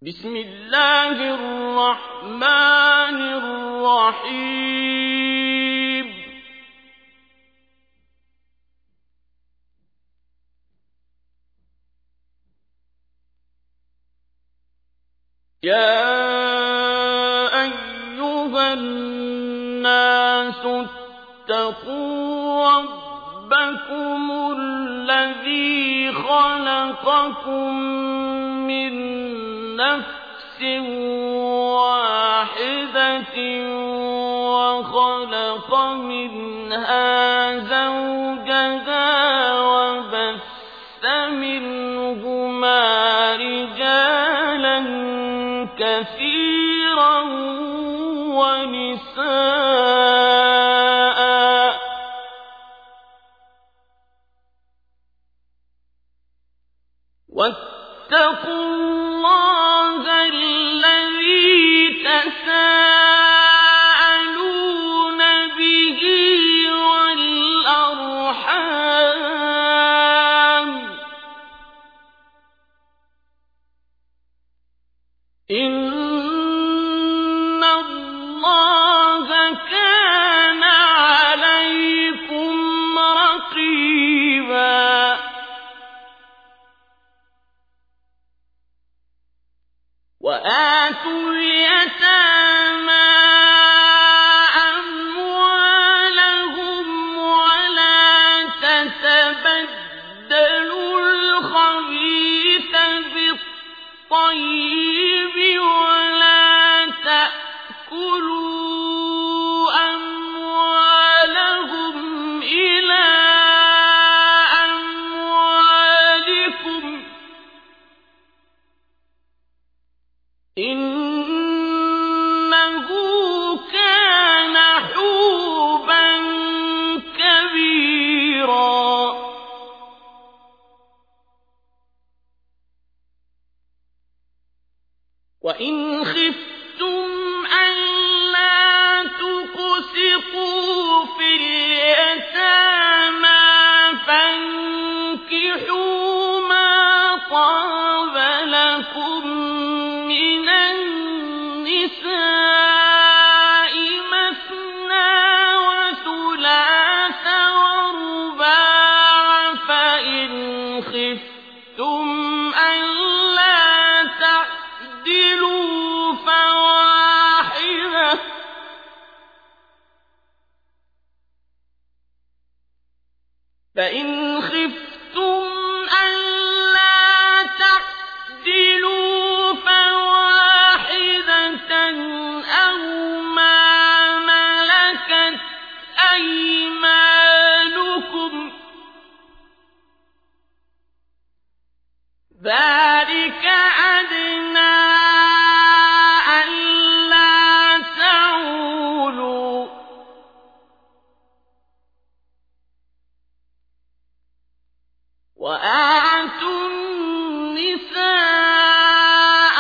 بسم الله الرحمن الرحيم يا أيها الناس اتقوا ربكم الذي خلقكم من نفس واحدة وخلق منها زوجها وبث منهما رجالا كثيرا ونساء واتقوا الله الذي تساءلون به والأرحام إن الله كان عليكم رقيبا وآتوا اليتامى أموالهم ولا تتبدلوا الخبيث بالطيب ولا تأكلوا أموالهم إلى أموالكم إنه كان حوبا كبيرا وإن خفتم ألا تقسطوا في اليتامى فانكحوا ما طاب لكم من النساء مثنى وثلاث ورباع فإن خفتم ألا تعدلوا فواحدة أو ما ملكت أيمانكم ذلك أدنى ألا تعولوا وآتوا النساء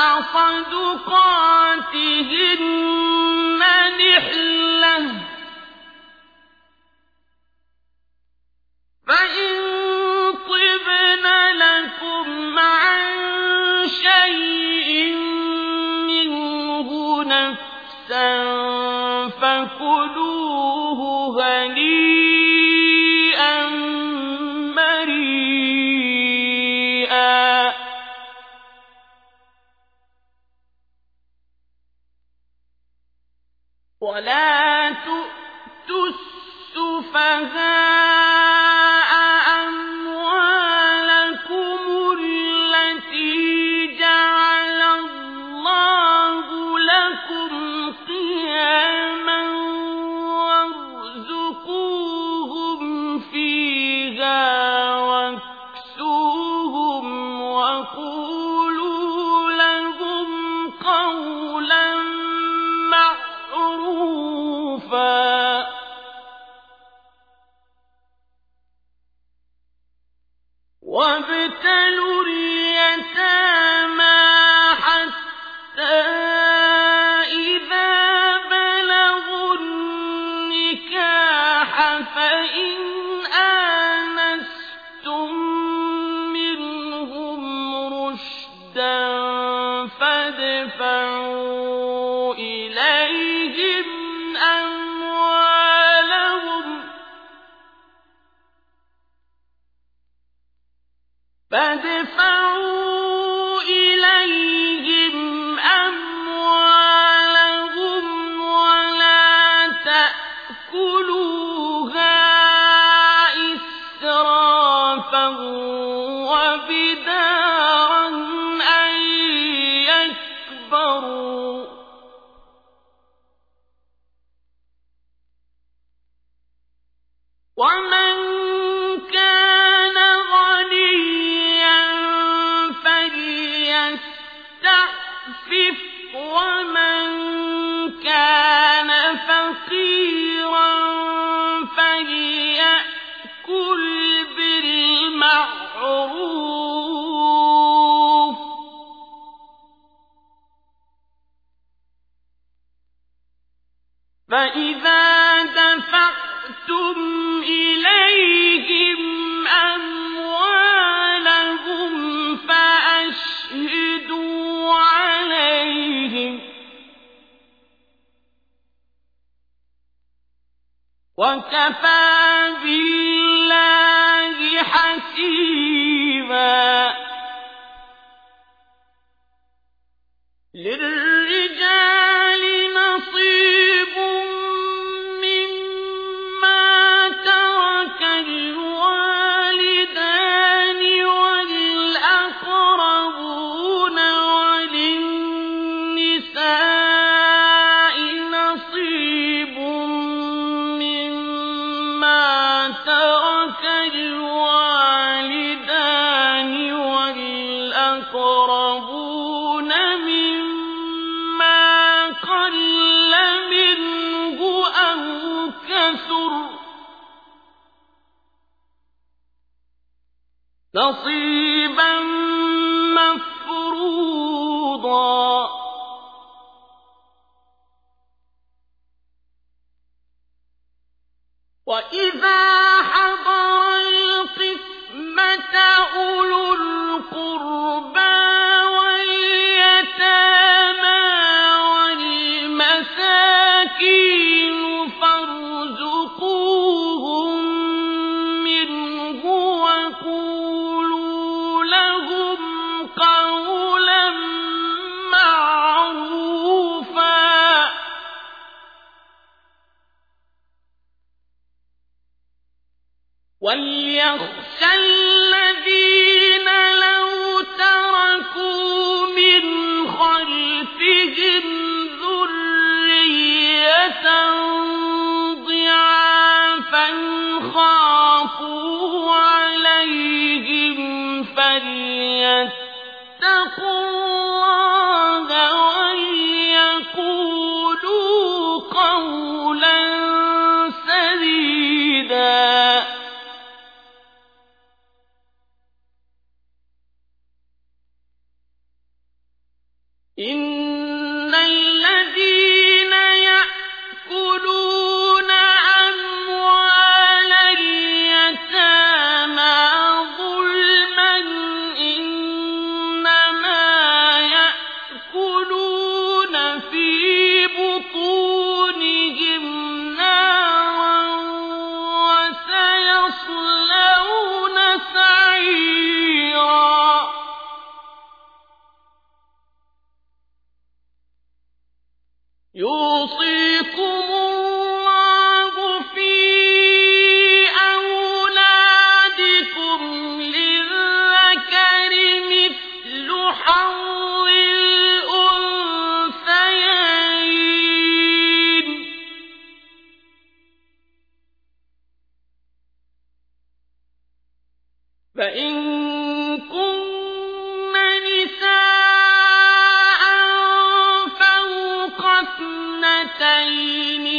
صدقاتهن نحلة فإن طبن لكم عن شيء منه نفسا فكلوه هنيئا مريئا ولا تؤتوا السفهاء أموالكم التي جعل الله لكم قياما وارزقوهم فيها واكسوهم وقولوا لهم قولا معروفا فادفعوا إليهم أموالهم ولا تأكلوها إسرافا وبدارا أن يكبروا ومن كان غنيا فليستعفف ومن كان فقيرا فليأكل بالمعروف فإذا دفعتم إليهم أموالهم فأشهدوا عليهم وكفى بالله حسيبا للرجال نصيب مما ترك الوالدان والأقربون وللنساء نصيب مما ترك الوالدان والأقربون مما قل منه أو كثر نصيبا مفروضا وإذا حضر القسمة أولو القربى واليتامى والمساكين فارزقوهم منه وقولوا لهم قولا معروفا وليخشى الذين لو تركوا من خلفهم ذرية ضعافا خافوا عليهم فليتقوا الله وليقولوا قولا سديدا إن الذين يأكلون أموال اليتامى ظلما إنما يأكلون في بطونهم نارا وسيصلون سعيرا يوصيكم الله في أولادكم للذكر مثل حظ الأنثيين فإن كن نساء فوق اثنتين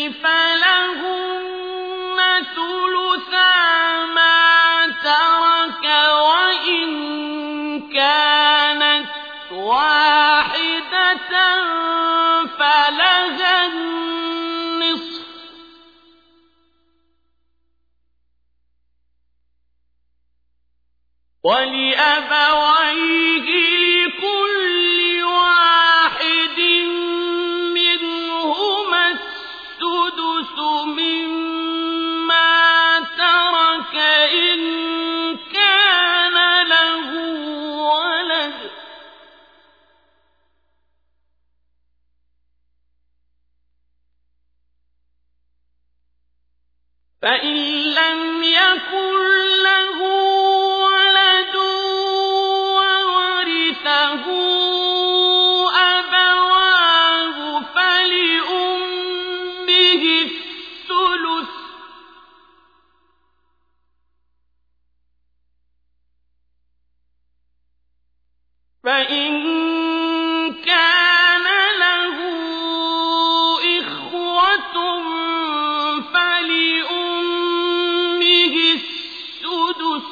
فلهن ثلثا ما ترك وإن كانت واحدة فلها النصف ولأبويه لكل واحد فإن لم يكن له ولد وورثه أبواه فلأمه الثلث فإن كان له إخوة فلأمه السدس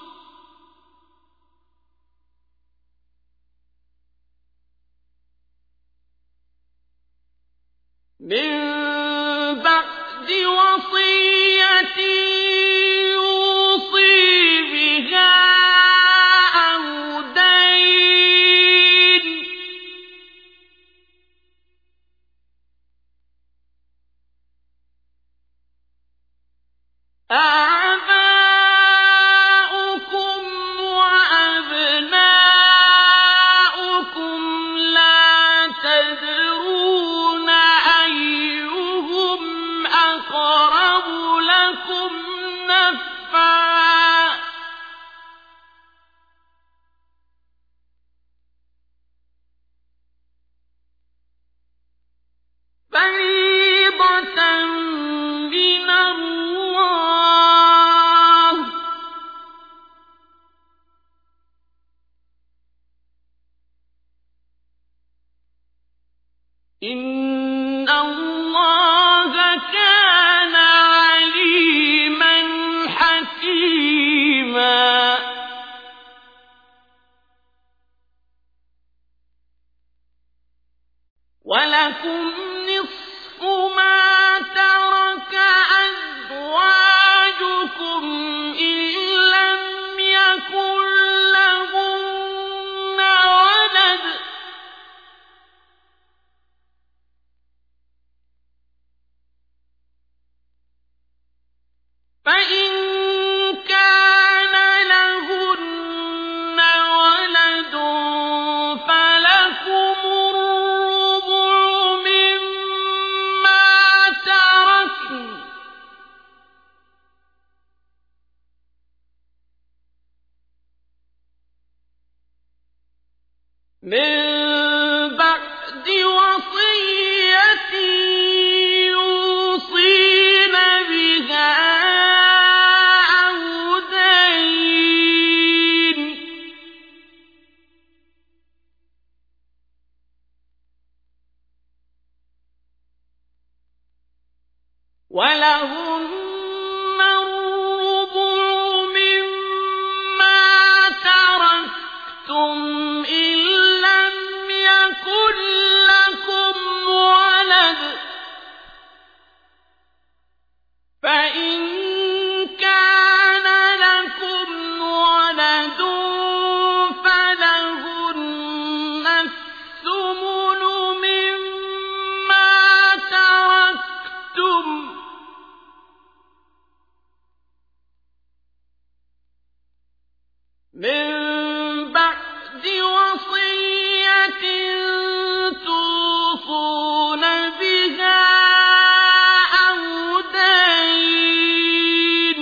من بعد وصية يوصي بها أو دين آباؤكم وأبناؤكم لا تدرون أيهم أقرب لكم نفعا فريضة من الله إن الله كان عليما حكيما ولكم نصف ما ترك أزواجكم إن لم يكن لهن ولد فإن كان لهن ولد فلكم الربع مما تركن من بعد وصية يوصين بها أو دين ولهن الربع مما تركتم إن لم يكن لكم ولد فإن كان لكم ولد فلهن الثمن مما تركتم من بعد وصية توصون بها أو دين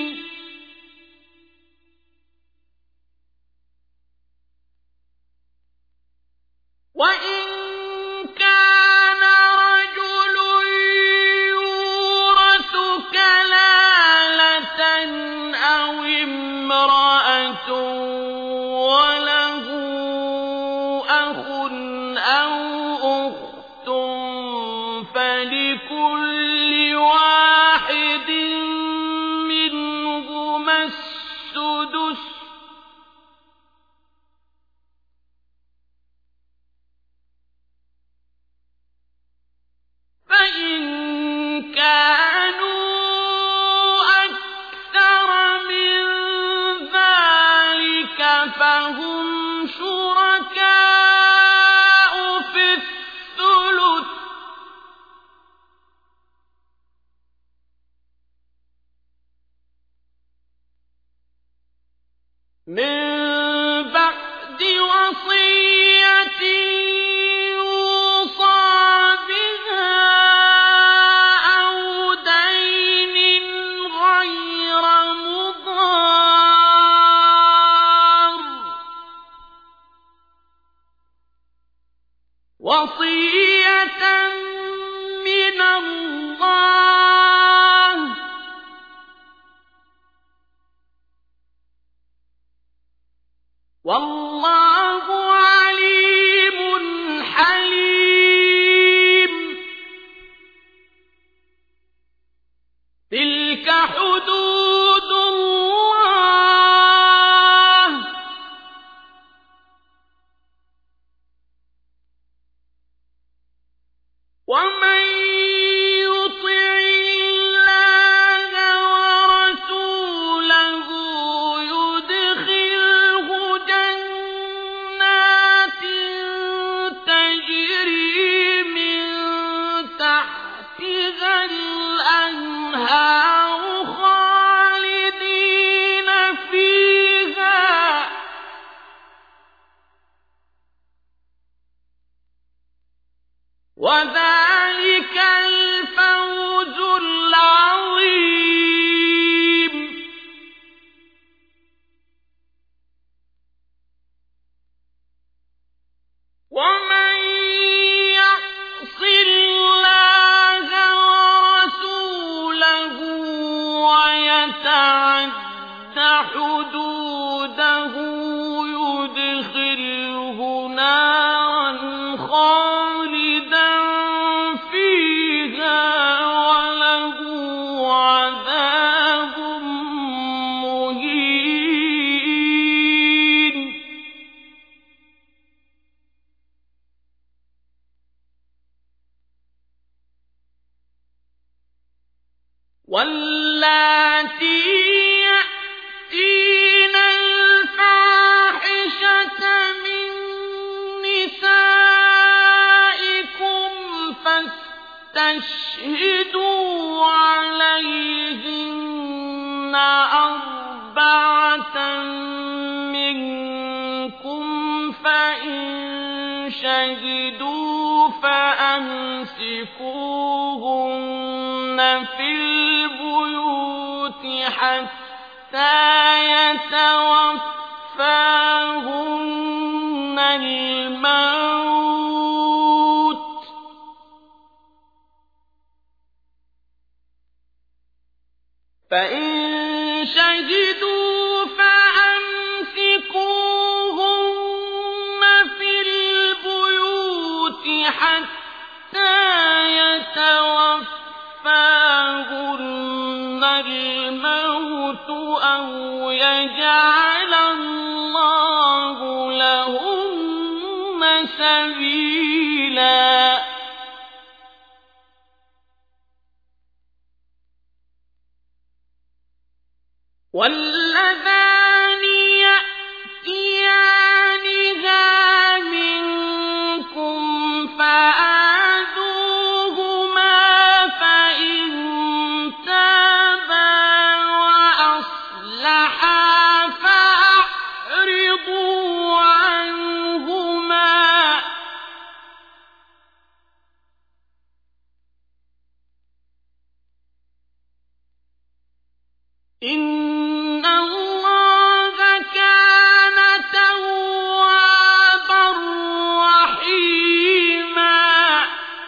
وإن كان رجل يورث كلالة أو امرأة وله أخ أو أخت فلكل واحد منهما السدس فإن كانوا أكثر من ذلك وصية من الله والله عليم حليم تلك حدود الله ومن يطع الله ورسوله يدخله جنات تجري من تحتها الأنهار خالدين فيها وذلك الفوز العظيم ومن يعص الله ورسوله ويتعد حدوده يدخله نارا خالدا فيها وله عذاب مهين واللاتي يأتين الفاحشة من نسائكم فاستشهدوا عليهن أربعة منكم فإن شهدوا فأمسكوهن في البيوت حتى يتوفاهن الموت فإن شهدوا فأمسكوهن في البيوت حتى يتوفاهن الموت أو يجعل الله لهن سبيلا واللذان يأتيانها منكم فآذوهما فإن تابا وأصلحا فأعرضوا عنهما إن الله كان توابا رحيما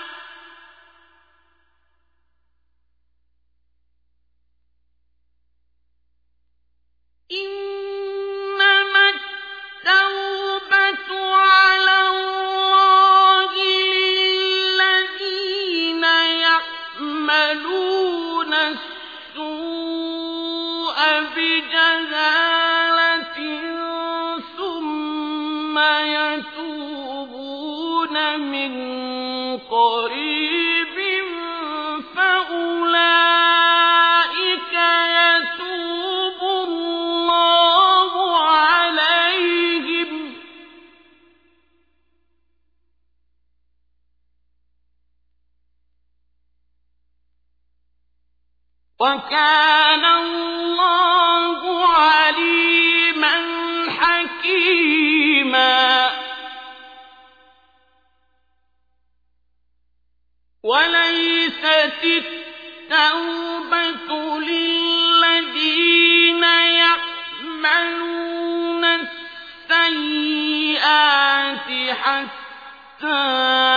إنما التوبة على الله للذين يعملون السوء بجهالة ثم يتوبون من قريب فأولئك يتوب الله عليهم وكان الله عليما حكيما وليست التوبة للذين يعملون السيئات حتى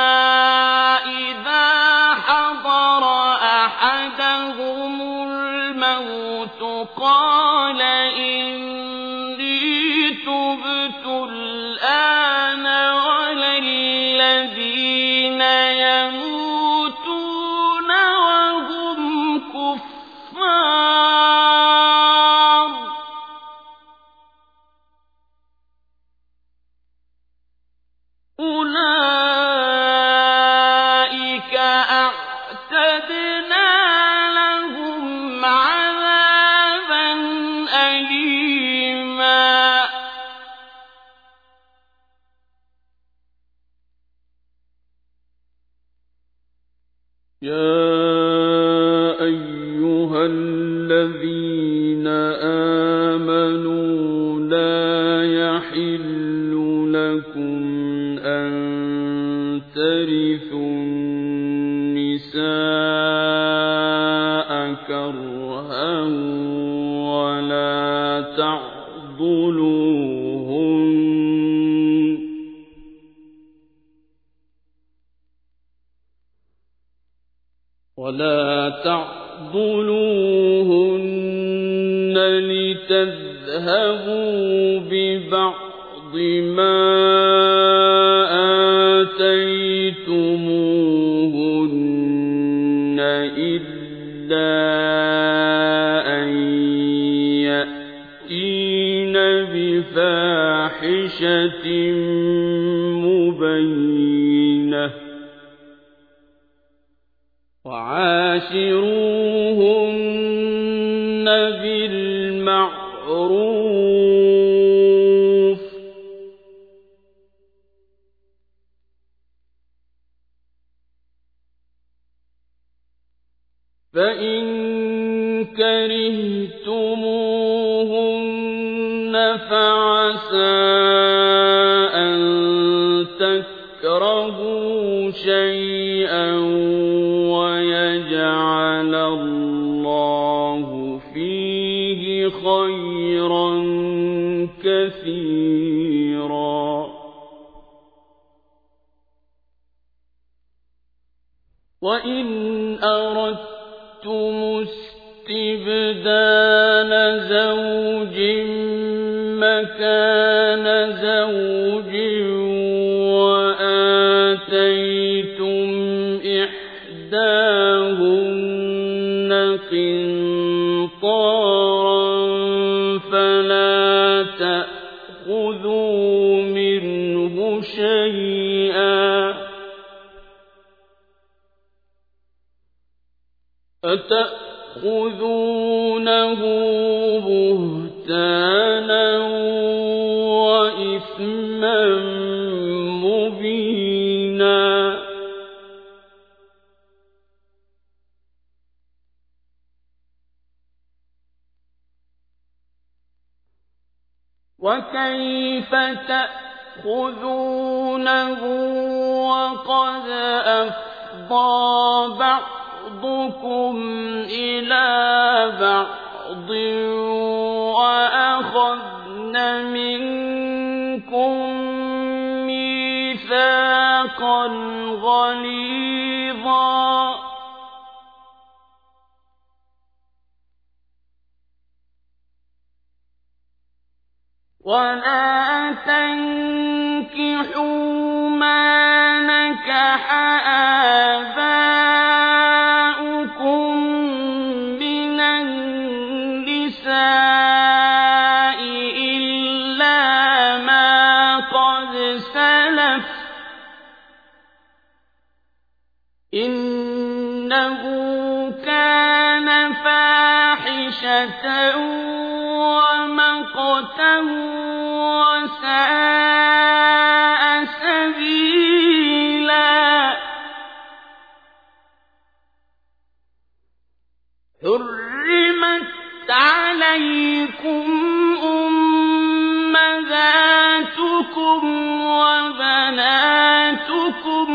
قال إني تبت الآن ولا الذين يموتون وهم كفار أولئك أعتدنا لهم عذابا أليما يا أيها الذين آمنوا لا يحل لكم أن ترثوا النساء كرها ولا تعضلوهن لتذهبوا ببعض ما آتيتموهن إلا أن يأتين بفاحشة مبينة وعاشروهن بالمعروف فإن كرهتموهن فعسى أن تكرهوا شيئا ويجعل الله فيه خيرا كثيرا وإن أردتم استبدال زوج مكان زوج وآتيتم إحداهن قنطارا فلا تأخذوا منه شيئا أتأخذونه بهتانا وإثما مبينا وكيف تأخذونه وقد أفضى بعضكم إلى بعض وأخذن منكم ميثاقا غليظا ولا تنكحوا ما نكح آباؤكم من النساء إلا ما قد سلف إنه كان فاحشة ومقتا وساء سبيلا حرمت عليكم أمهاتكم وبناتكم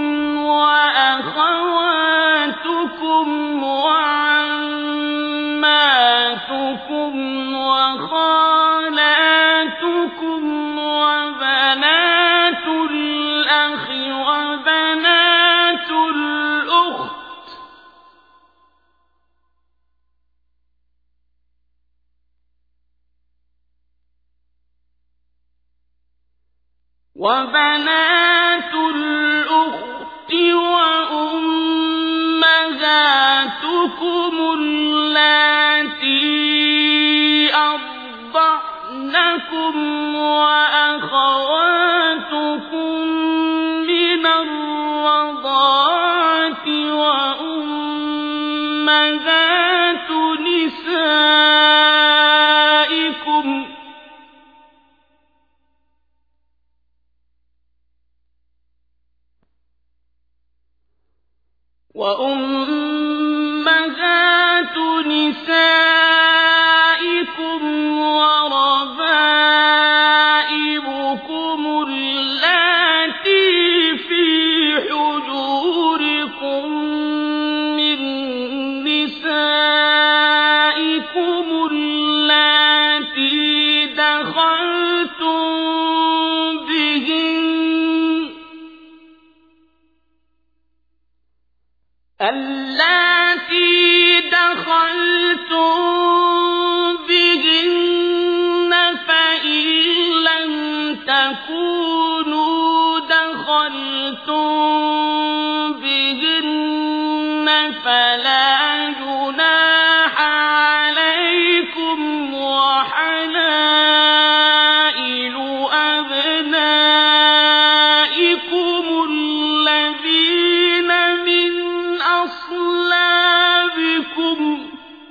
وأخواتكم وعماتكم وخالاتكم وبنات الأخ وبنات الأخت وبنات الأخت وأمهاتكم اللاتي أرضعنكم وأخواتكم من الرضاعة وأمهات نسائكم وربائبكم اللاتي في حجوركم من نسائكم اللاتي دخلتم بهن فإن لم تكونوا دخلتم بهن فلا جناح عليكم وحلائل أبنائكم الذين من أصلابكم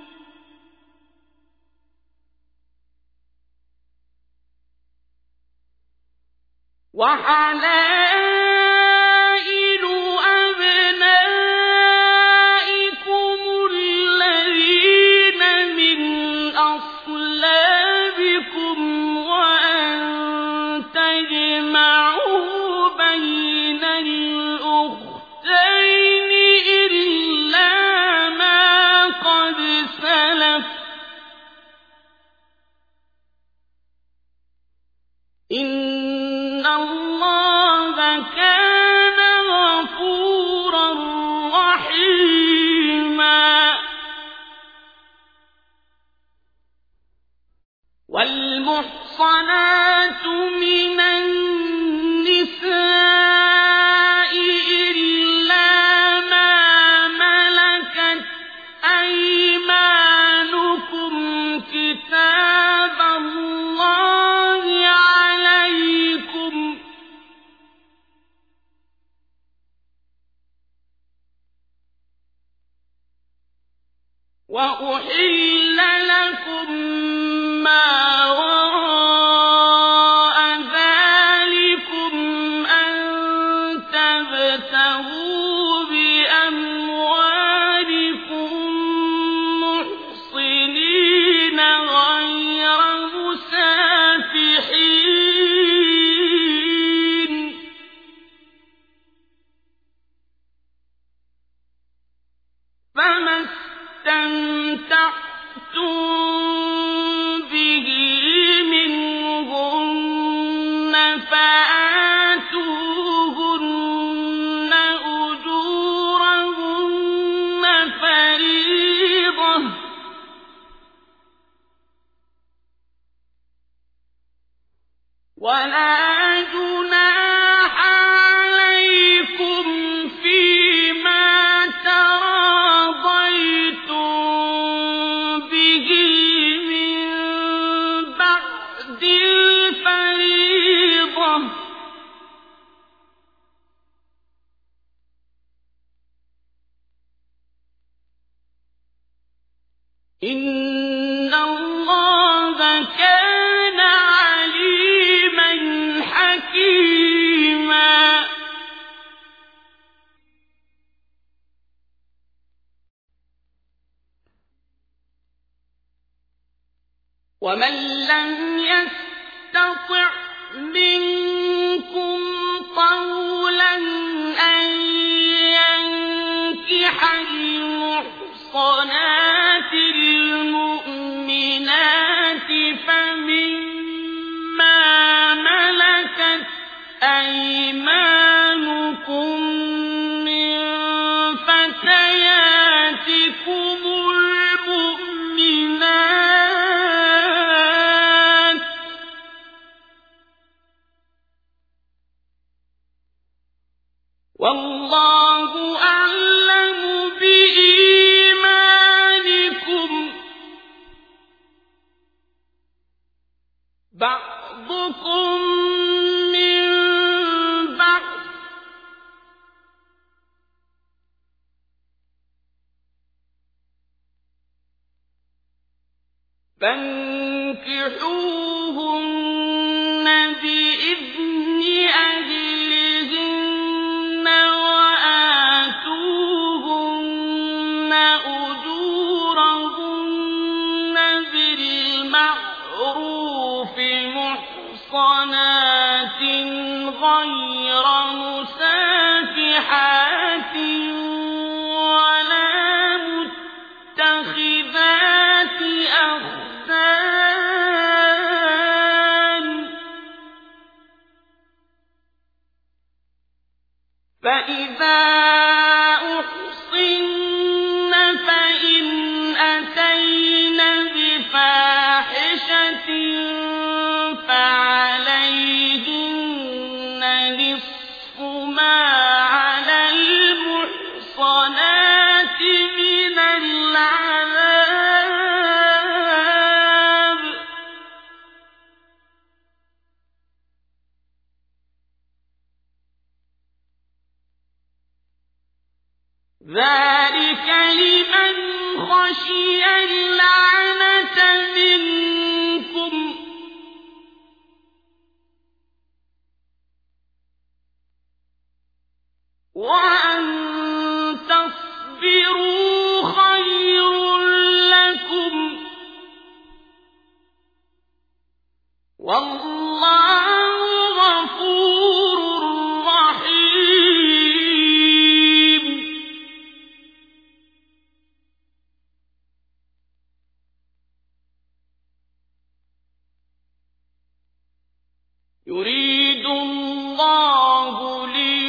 وحلائل أبنائكم الذين من أصلابكم وأن تجمعوا بين الأختين إلا ما قد سلف إن الله كان غفورا رحيما والمحصنات من النساء إلا ما ملكت أيمانكم كتاب الله عليكم وأحل لكم ما وراء ذلكم أن تبتغوا بأموالكم محصنين غير مسافحين فما استمتعتم به منهن فآتوهن أجورهن فريضة ولا جناح عليكم فيما تراضيتم به من بعد الفريضة إن الله كان عليما حكيما ومن لم يستطع منكم طولا أن ينكح المحصنات المؤمنات فمما ملكت أيمانكم من فتياتكم المؤمنات أعلم بإيمانكم بعضكم من بعض فانكحوهن بإذن أهلهن وآتوهن أجورهن بالمعروف محصنات غير مسافحات ولا متخذات أخدان فإذا أحصن فإن أتين بفاحشة فعليهن نصف ما على المحصنات من العذاب ذلك لمن خشي اللعنة منكم وأن تصبروا خير لكم والله غفور رحيم يريد الله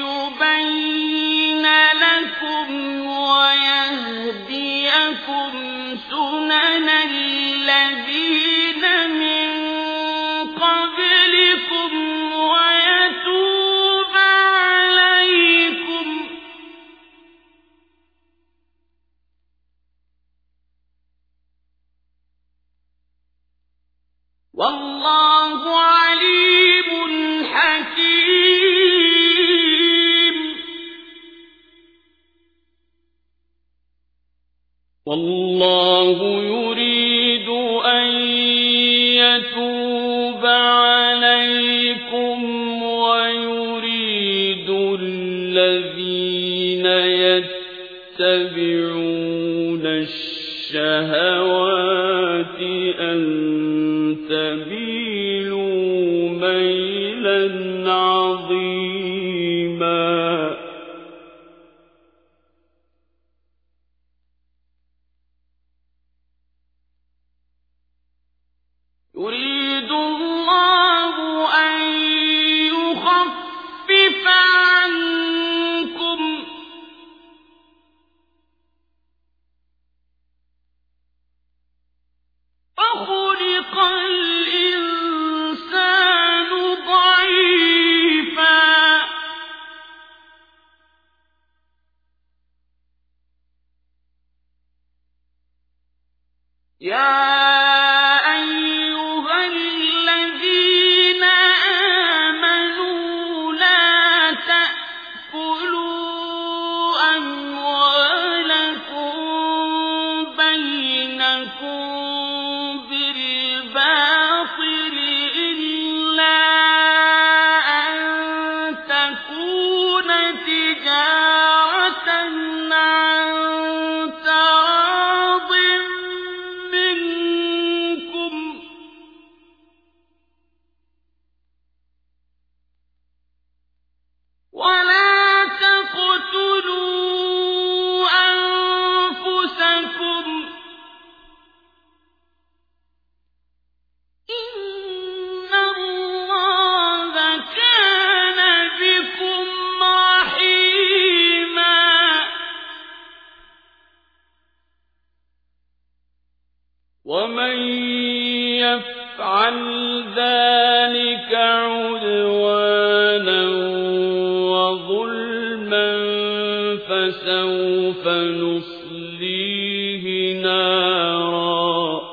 ليبين لكم ويهديكم سنن الذين من قبلكم ويتوب عليكم والله عليم حكيم والله يريد أن يتوب عليكم ويريد الذين يتبعون الشهوات أن تميلوا ميلا عظيما يريد الله أن يخفف عنكم وخلق الإنسان ضعيفا يا أيها الذين آمنوا لا تأكلوا أموالكم بينكم بالباطل إلا أن تكون تجارة عن تراض منكم ولا تقتلوا أنفسكم إن الله كان بكم رحيما ومن يفعل ذلك عدوانا وظلما فسوف نصليه نارا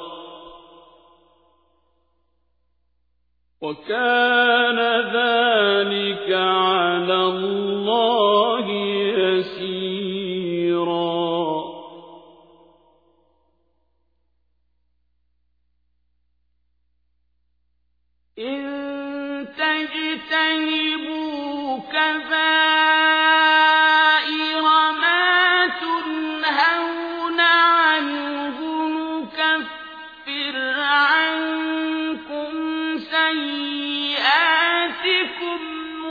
وكان ذلك على الله يسيرا إن تجتنبوا كبائر ما تنهون عنه نكفر عنكم سيئاتكم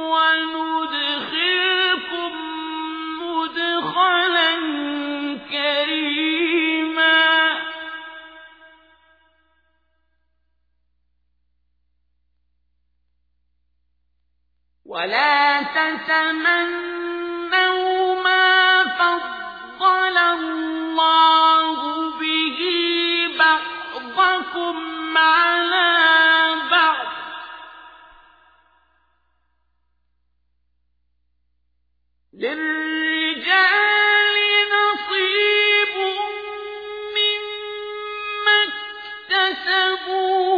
وندخلكم مدخلا كريما ولا تتمنوا ما فضل الله به بعضكم على بعض للرجال نصيب مما اكتسبوا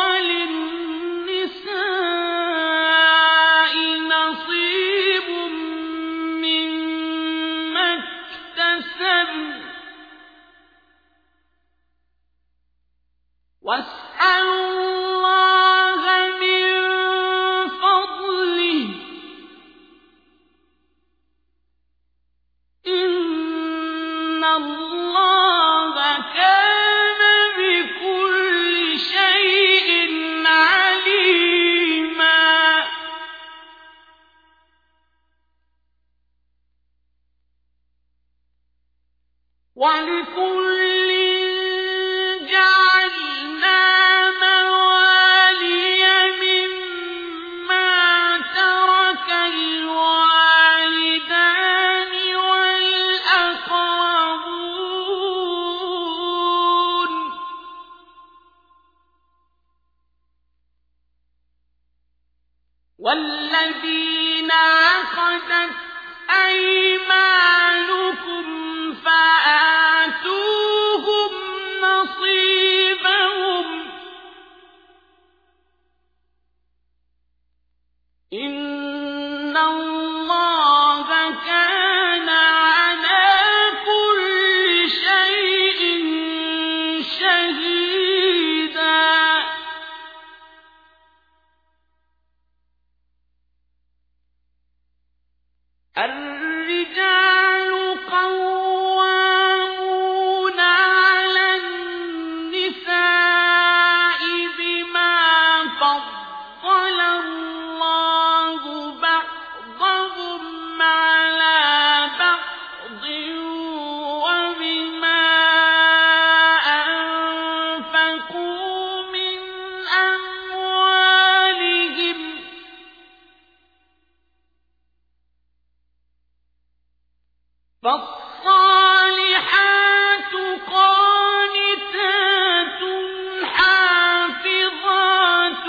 وللنساء نصيب مما اكتسبن واسألوا الله من فضله إن الله كان بكل شيء عليما ولكل جعلنا موالي مما ترك الوالدان والأقربون والذين عقدت أيمانكم فآتوهم نصيبهم إن الله كان على كل شيء شهيدا الرجال قوامون على النساء بما فضل الله بعضهم على بعض وبما أنفقوا من أموالهم فالصالحات قانتات حافظات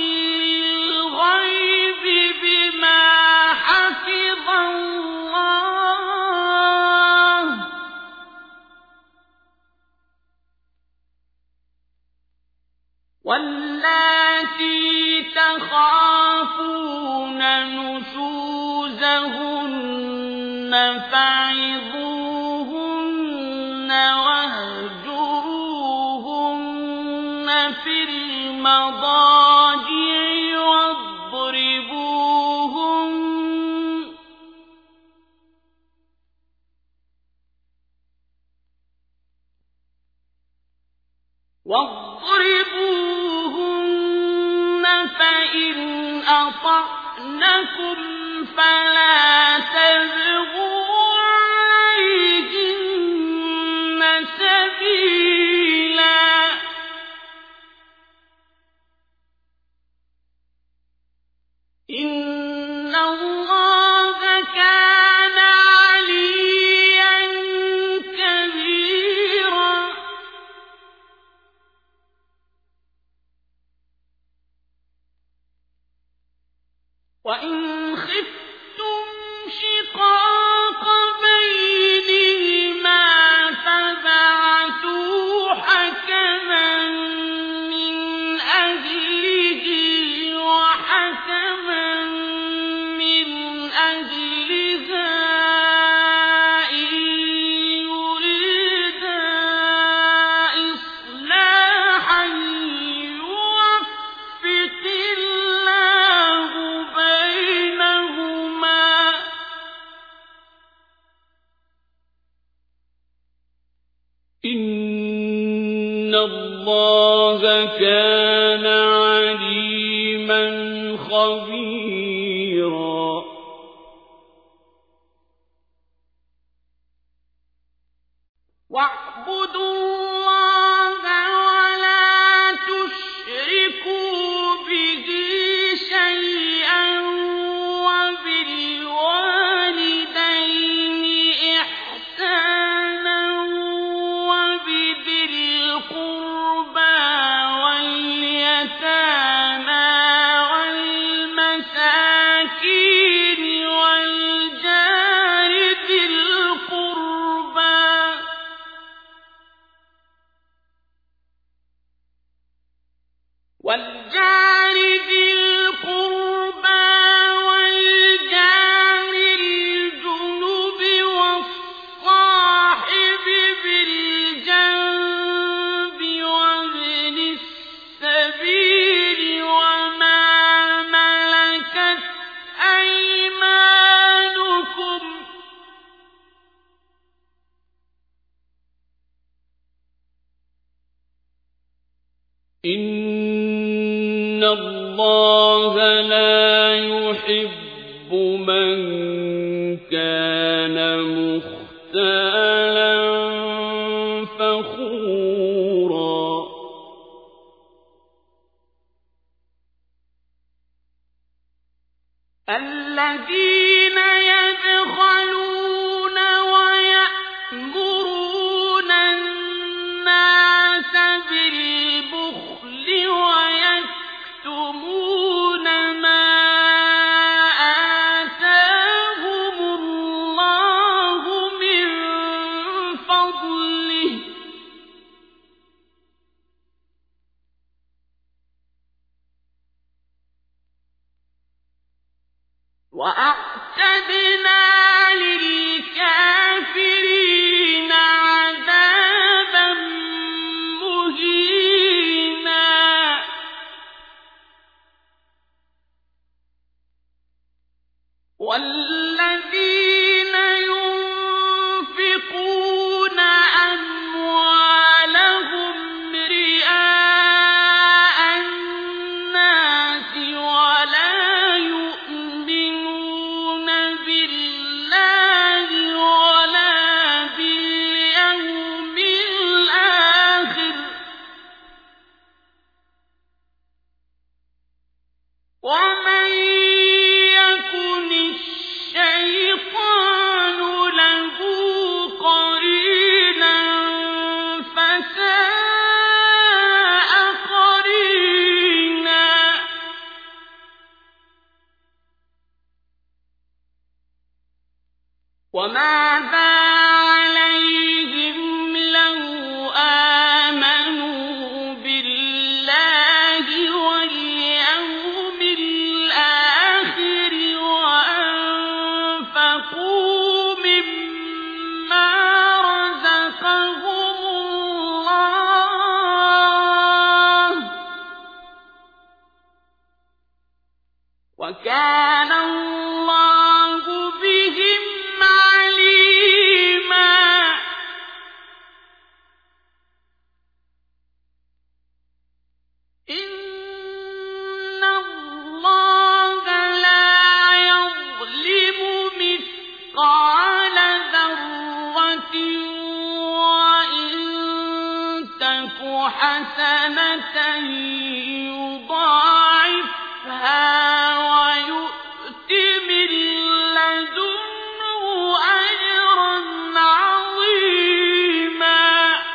للغيب بما حفظ الله واللاتي تخافون نشوزهن فعظوهن واهجروهن في المضاجع واضربوهن فإن أطعنكم فلا تبغوا عليهن سبيلا إن الله كان عليا كبيرا وإن خفتم شقاق إن الله كان عليما خبيرا واعبدوا الله ولا تشركوا به شيئا وبالوالدين إحسانا وبذي القربى واليتامى والمساكين والجار ذي القربى والجار الجنب والصاحب بالجنب وابن السبيل وما ملكت أيمانكم إن الله لا يحب من كان مختالا فخورا الذين يبخلون ويأمرون الناس بالبخل ويكتمون ما آتاهم الله من فضله وأعتدنا للكافرين عذابا مهينا والذين ينفقون أموالهم رئاء الناس ولا يؤمنون بالله ولا باليوم الآخر ومن يكن الشيطان له قرينا فساء قرينا وماذا عليهم لو آمنوا بالله واليوم الآخر وأنفقوا مما رزقهم الله وكان الله بهم عليما إن الله لا يظلم مثقال ذرة وإن تك حسنة يضاعفها ويؤت من لدنه أجرا عظيما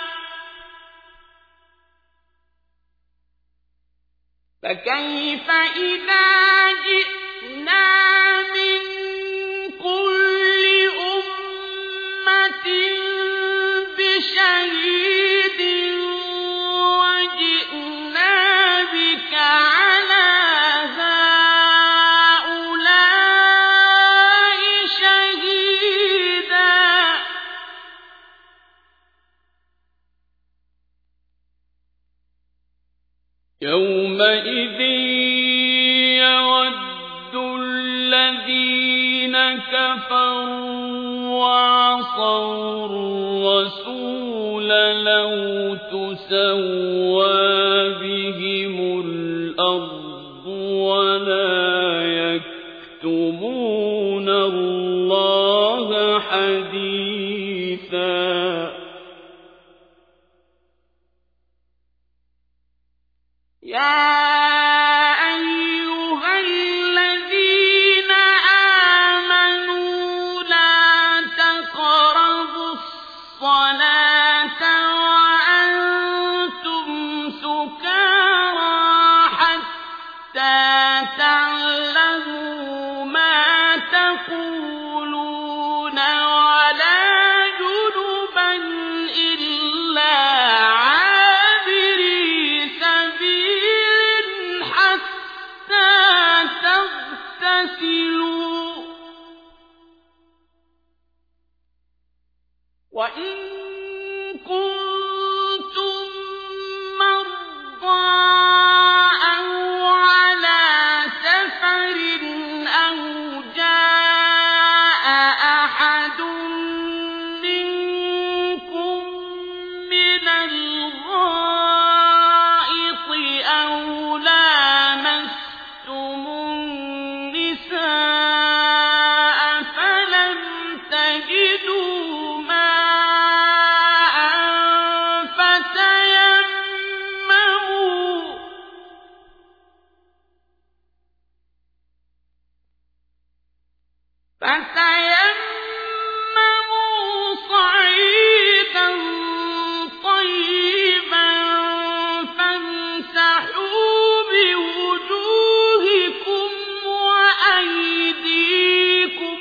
فكيف إذا جئنا من كل أمة بشهيد وجئنا بك على هؤلاء شهيدا يومئذ يود الذين كفروا عَصَوْا الرَّسُولَ لَوْ تُسَوَّىٰ بِهِمُ الْأَرْضُ وَلَا يَكْتُمُونَ اللَّهَ حَدِيثًا. وَإِن كُنتُم مَّرْضَىٰ أَوْ عَلَىٰ سَفَرٍ أَوْ جَاءَ أَحَدٌ مِّنكُم مِّنَ الْغَائِطِ أَوْ لَامَسْتُمُ النِّسَاءَ فَلَمْ تَجِدُوا فتيمموا صعيدا طيبا فامسحوا بوجوهكم وأيديكم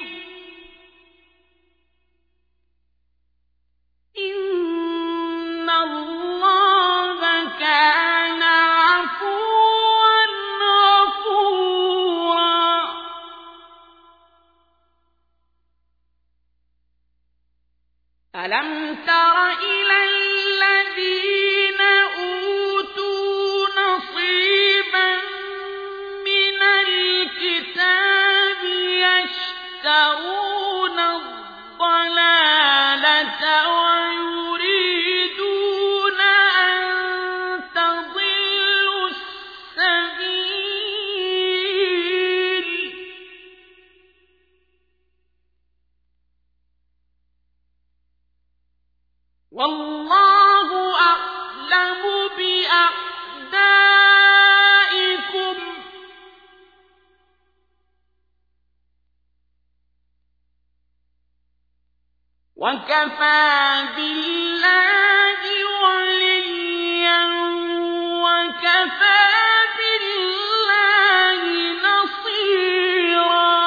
إن الله كان عفوا غفورا. أَلَمْ تَرَ إِلَى الَّذِينَ أُوتُوا نَصِيبًا مِّنَ الْكِتَابِ يَشْتَرُونَ الضَّلَالَةَ وَيُرِيدُونَ أَن تَضِلُّوا السَّبِيلَ. وَاللَّهُ أَعْلَمُ بِأَعْدَائِكُمْ ۚ وَكَفَىٰ بِاللَّهِ وَلِيًّا وَكَفَىٰ بِاللَّهِ نَصِيرًا.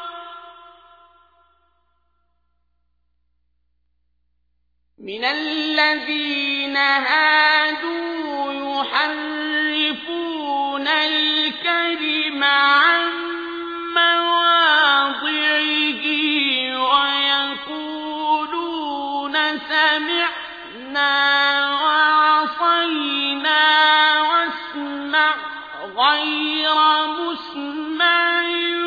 مِنَ الَّذِينَ هَادُوا يُحَرِّفُونَ الْكَلِمَ عَن مَّوَاضِعِهِ وَيَقُولُونَ سَمِعْنَا وَعَصَيْنَا وَاسْمَعْ غَيْرَ مُسْمَعٍ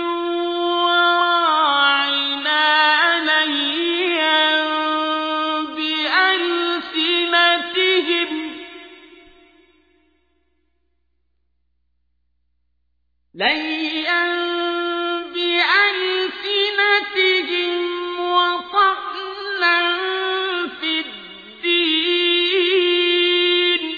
وَرَاعِنَا لَيًّا بِأَلْسِنَتِهِمْ وَطَعْنًا فِي الدِّينِ ۚ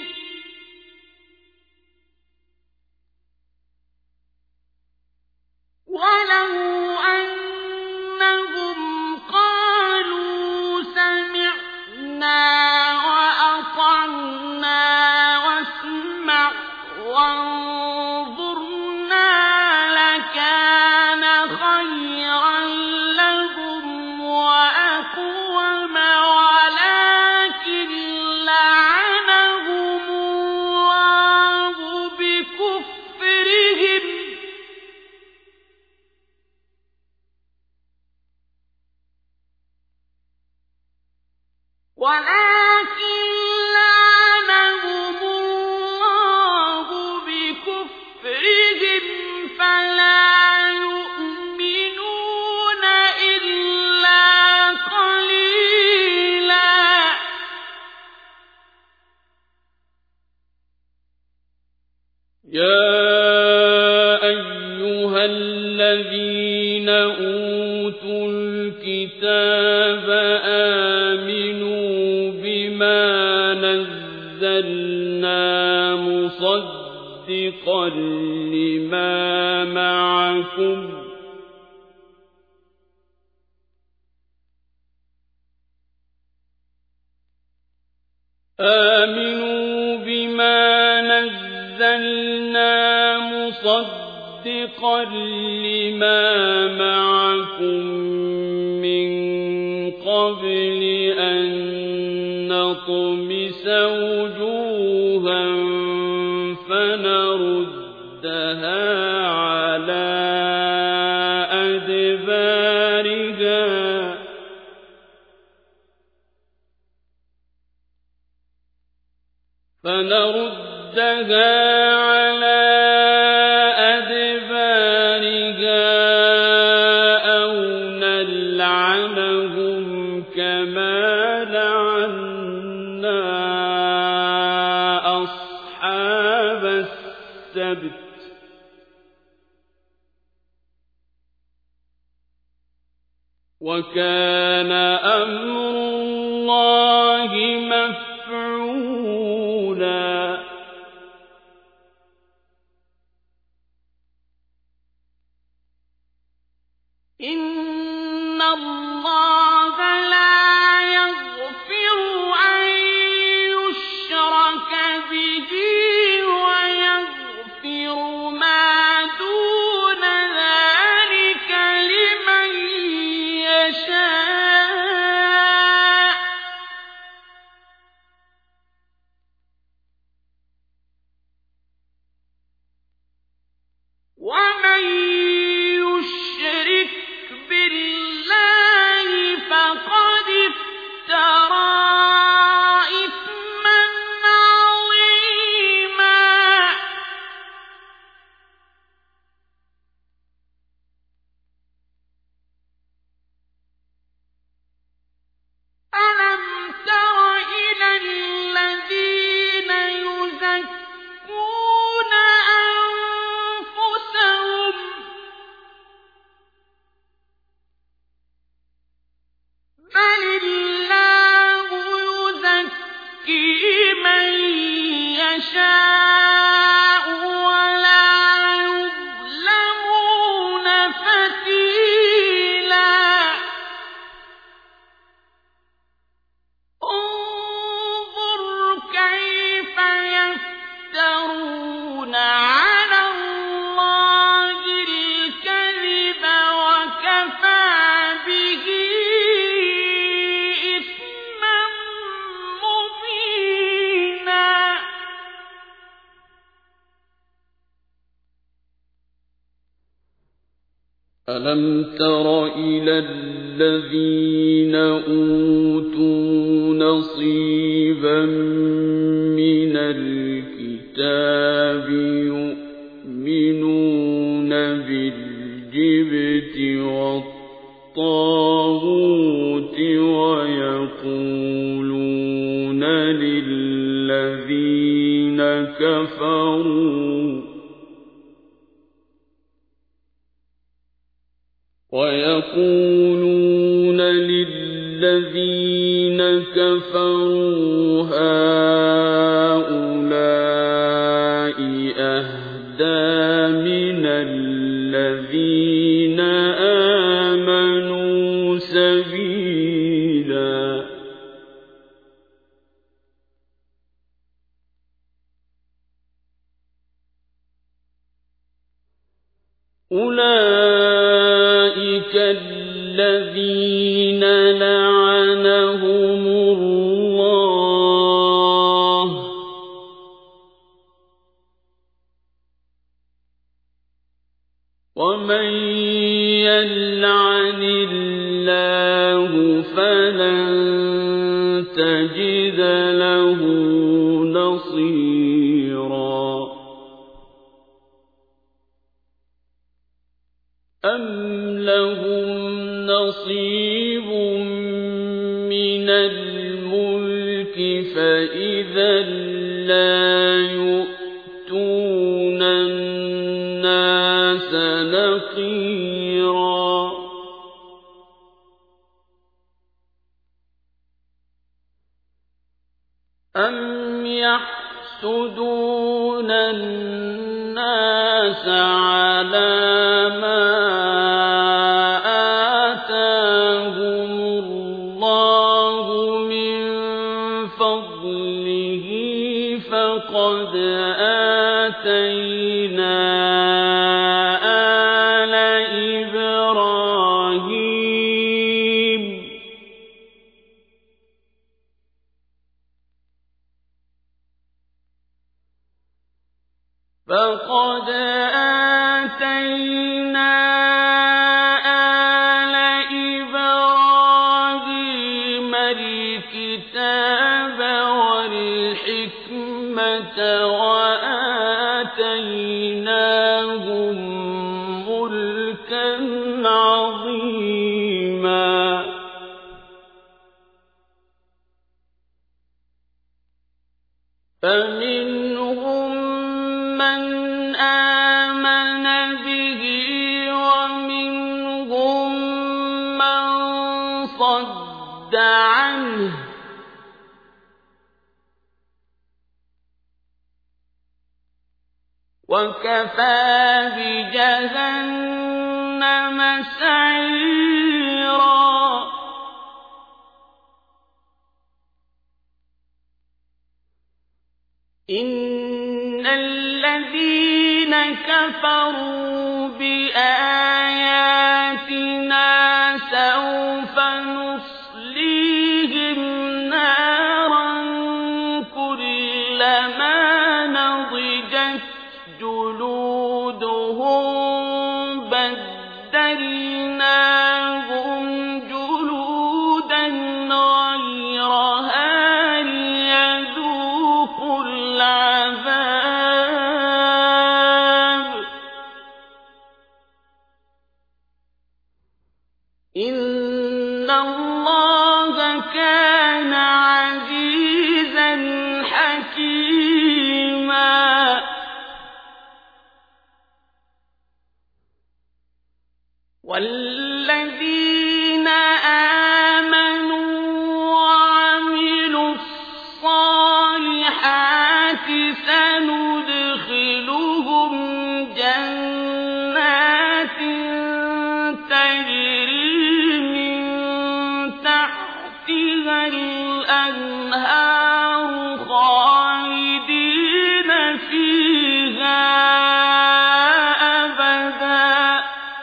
وَلَوْ أَنَّهُمْ قَالُوا سَمِعْنَا وَأَطَعْنَا وَاسْمَعْ وَانظُرْنَا لَكَانَ خَيْرًا لَّهُمْ وَأَقْوَمَ وَلَٰكِن لَّعَنَهُمُ اللَّهُ بِكُفْرِهِمْ فَلَا يُؤْمِنُونَ إِلَّا قَلِيلًا. يا أيها الذين أوتوا الكتاب آمنوا بما نزلنا مصدقا لما معكم من قبل أن نطمس وجوها فنردها على أدبارها أو نلعنهم كما لعنا أصحاب السبت وكان أمر الله مفعولا إن الله لا يغفر أن يشرك به ويغفر ما دون ذلك لمن يشاء ومن يشرك بالله فقد افترى إثما عظيما ألم تر إلى الذين يزكون أنفسهم بل الله يزكي من يشاء ولا يظلمون فتيلا انظر كيف يفترون على الله الكذب وكفى به إثما مبينا ألم تر إلى الذين أوتوا نصيبا من الكتاب يؤمنون بالجبت والطاغوت ويقولون للذين كفروا هؤلاء أهدى من الذين آمنوا سبيلا أولئك الذين لعنهم الله ومن يلعن الله فلن تجد له نصيرا أم لهم نصيب من الملك فإذا لا يؤتون نقيرا أم يحسدون الناس على ما آتاهم الله من فضله فقد آتينا آل إبراهيم الكتاب والحكمة وآتيناهم ملكا عظيما فمنهم من آمن به ومنهم من صد عنه وكفى بجهنم سعيرا إن الذين كفروا بآياتنا سوف نصليهم نارا كلما نضجت جلودهم بدلناهم جلودا غيرها ليذوقوا العذاب إن الله كان عزيزا حكيما والذين آمنوا وعملوا الصالحات سندخلهم جنات تجري من تحتها الأنهار خالدين فيها أبدا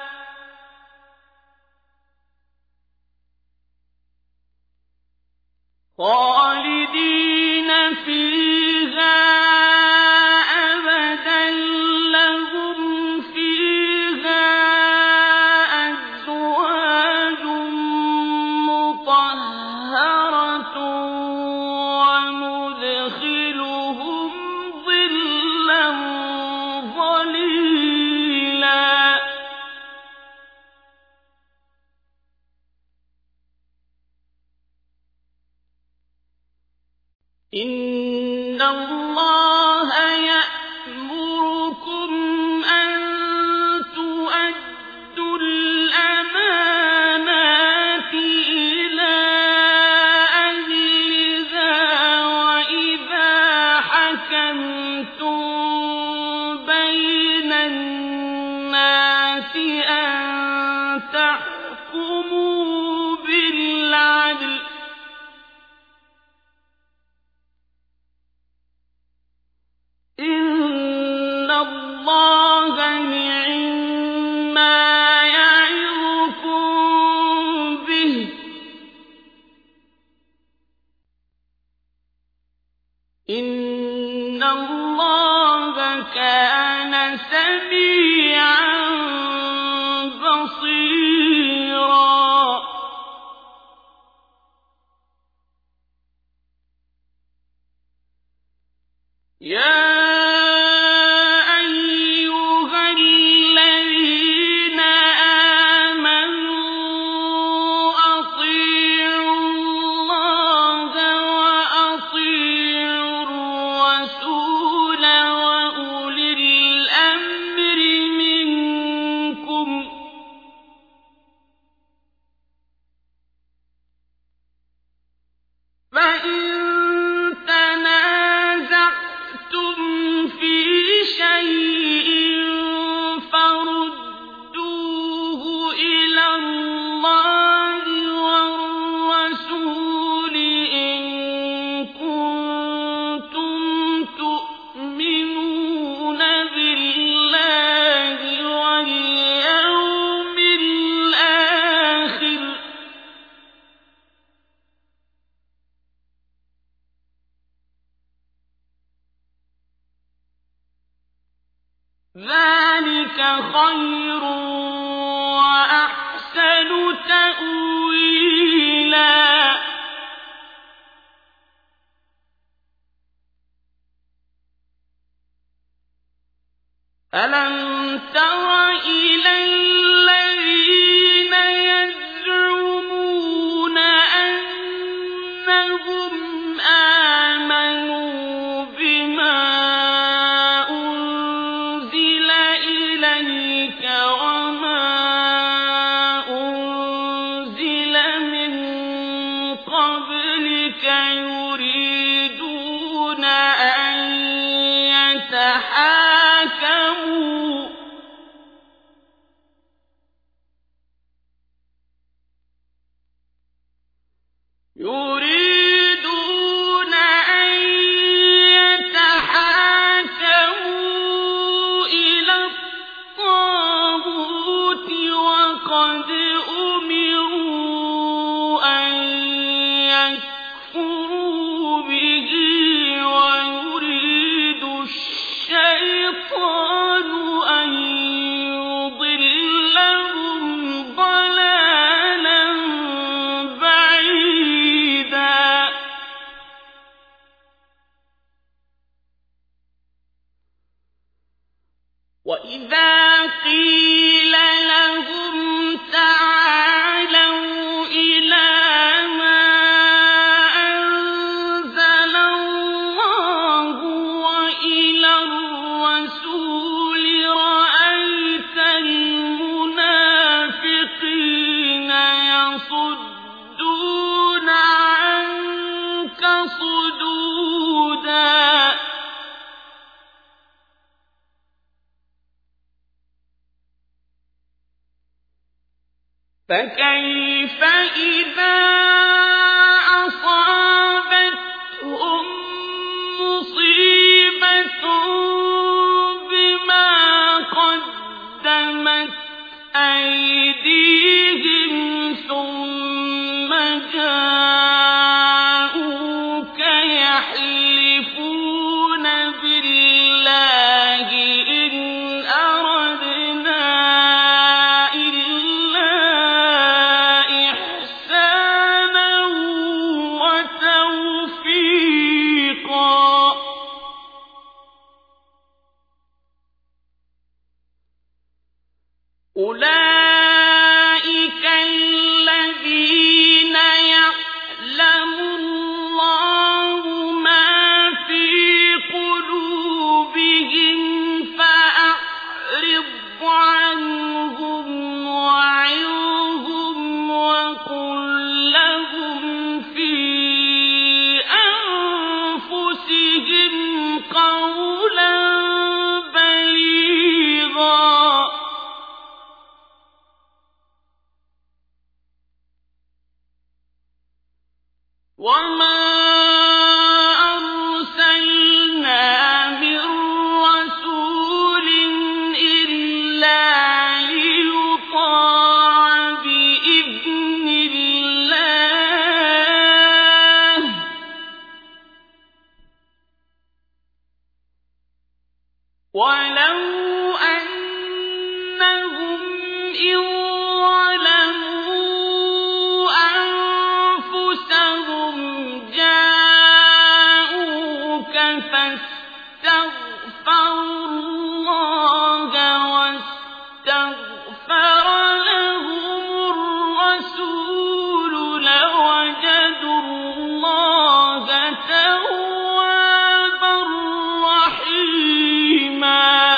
لهم فيها أزواج مطهرة وندخلهم ظلا ظليلا إن الله يأمركم أن تؤدوا الأمانات إلى أهلها وإذا حكمتم بين الناس أن تحكموا بالعدل إن الله نعما يعظكم به إن الله كان سميعا بصيرا يا أيها الذين آمنوا أطيعوا الله وأطيعوا الرسول وأولي الأمر منكم ذلك خير وأحسن تأويلا ألم تر إلى الذين يزعمون أنهم آمنوا بما أنزل إليك وما أنزل من قبلك يريدون أن يتحاكموا إلى الطاغوت وقد أمروا أن يكفروا به ويريد الشيطان أن يضلهم ضلالا بعيدا وإذا قيل لهم تعالوا إلى ما أنزل الله وإلى الرسول رأيت المنافقين يصدون عنك صدودا فكيف إذا أصابتهم مصيبة بما قدمت أيديهم ثم جاءوك يحلفون بالله إن أردنا أولئك الذين يعلم الله ما في قلوبهم فأعرض عنهم وعظهم وقل لهم في أنفسهم قولا بليغا وما أرسلنا من رسول إلا ليطاع بإذن الله ولو أنهم إن ظلموا أنفسهم جاءوك فاستغفروا الله واستغفر لهم الرسول لوجدوا الله توابا رحيما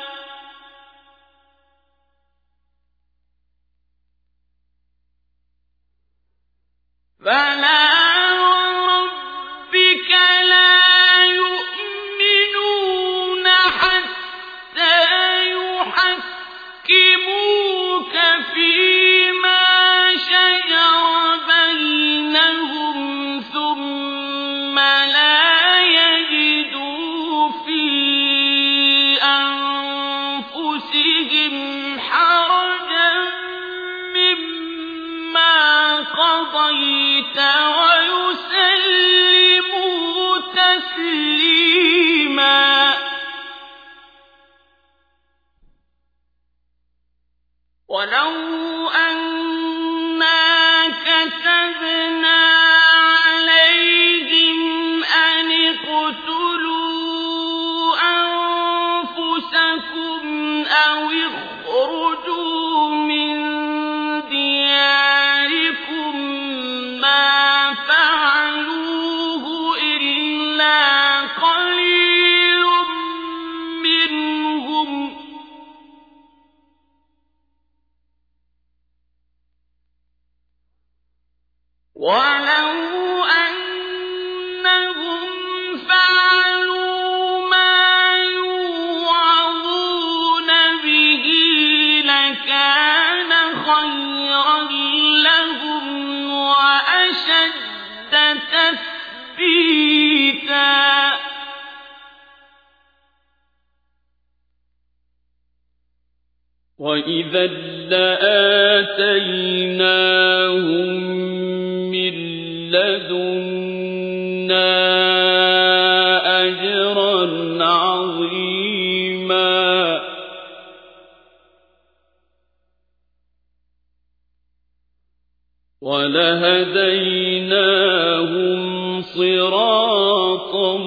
فلا وربك لا يؤمنون حتى يحكموك فيما شجر بينهم ثم لا يجدوا في أنفسهم حرجا مما قضيت ويسلموا تسليما وإذا لآتيناهم من لدنا أجرا عظيما ولهديناهم صراطا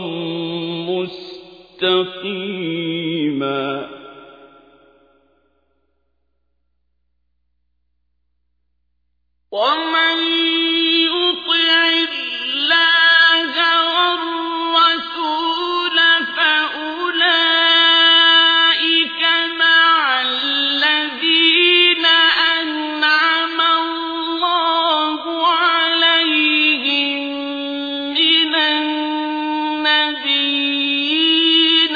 مستقيما ومن يطع الله والرسول فأولئك مع الذين أنعم الله عليهم من النبيين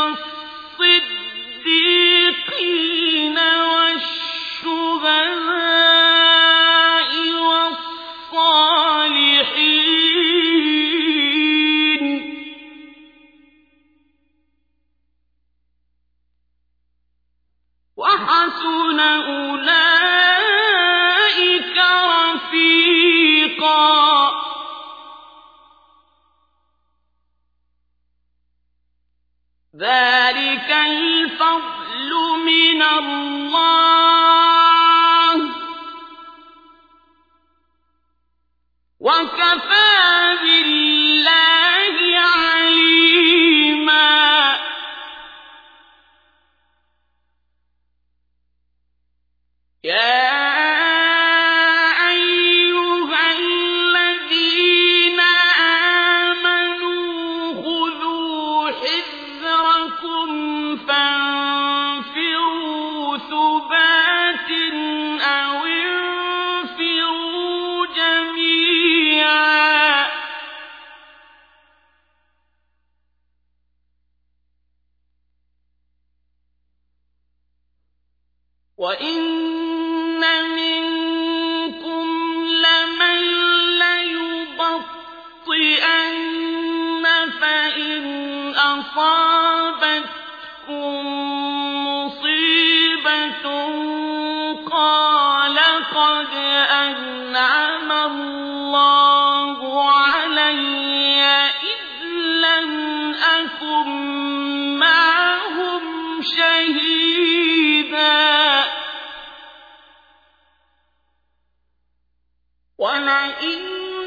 والصديقين والشهداء والصالحين وحسن أولئك رفيقا ذلك الفضل من الله وكفى بالله عليما يا أيها الذين آمنوا خذوا حذركم فانفروا ثبات أو انفروا جميعا وإن منكم لمن ليبطئن فإن أصابتكم مصيبة قال قد أنعم الله علي إذ لم أكن معهم شهيدا ولئن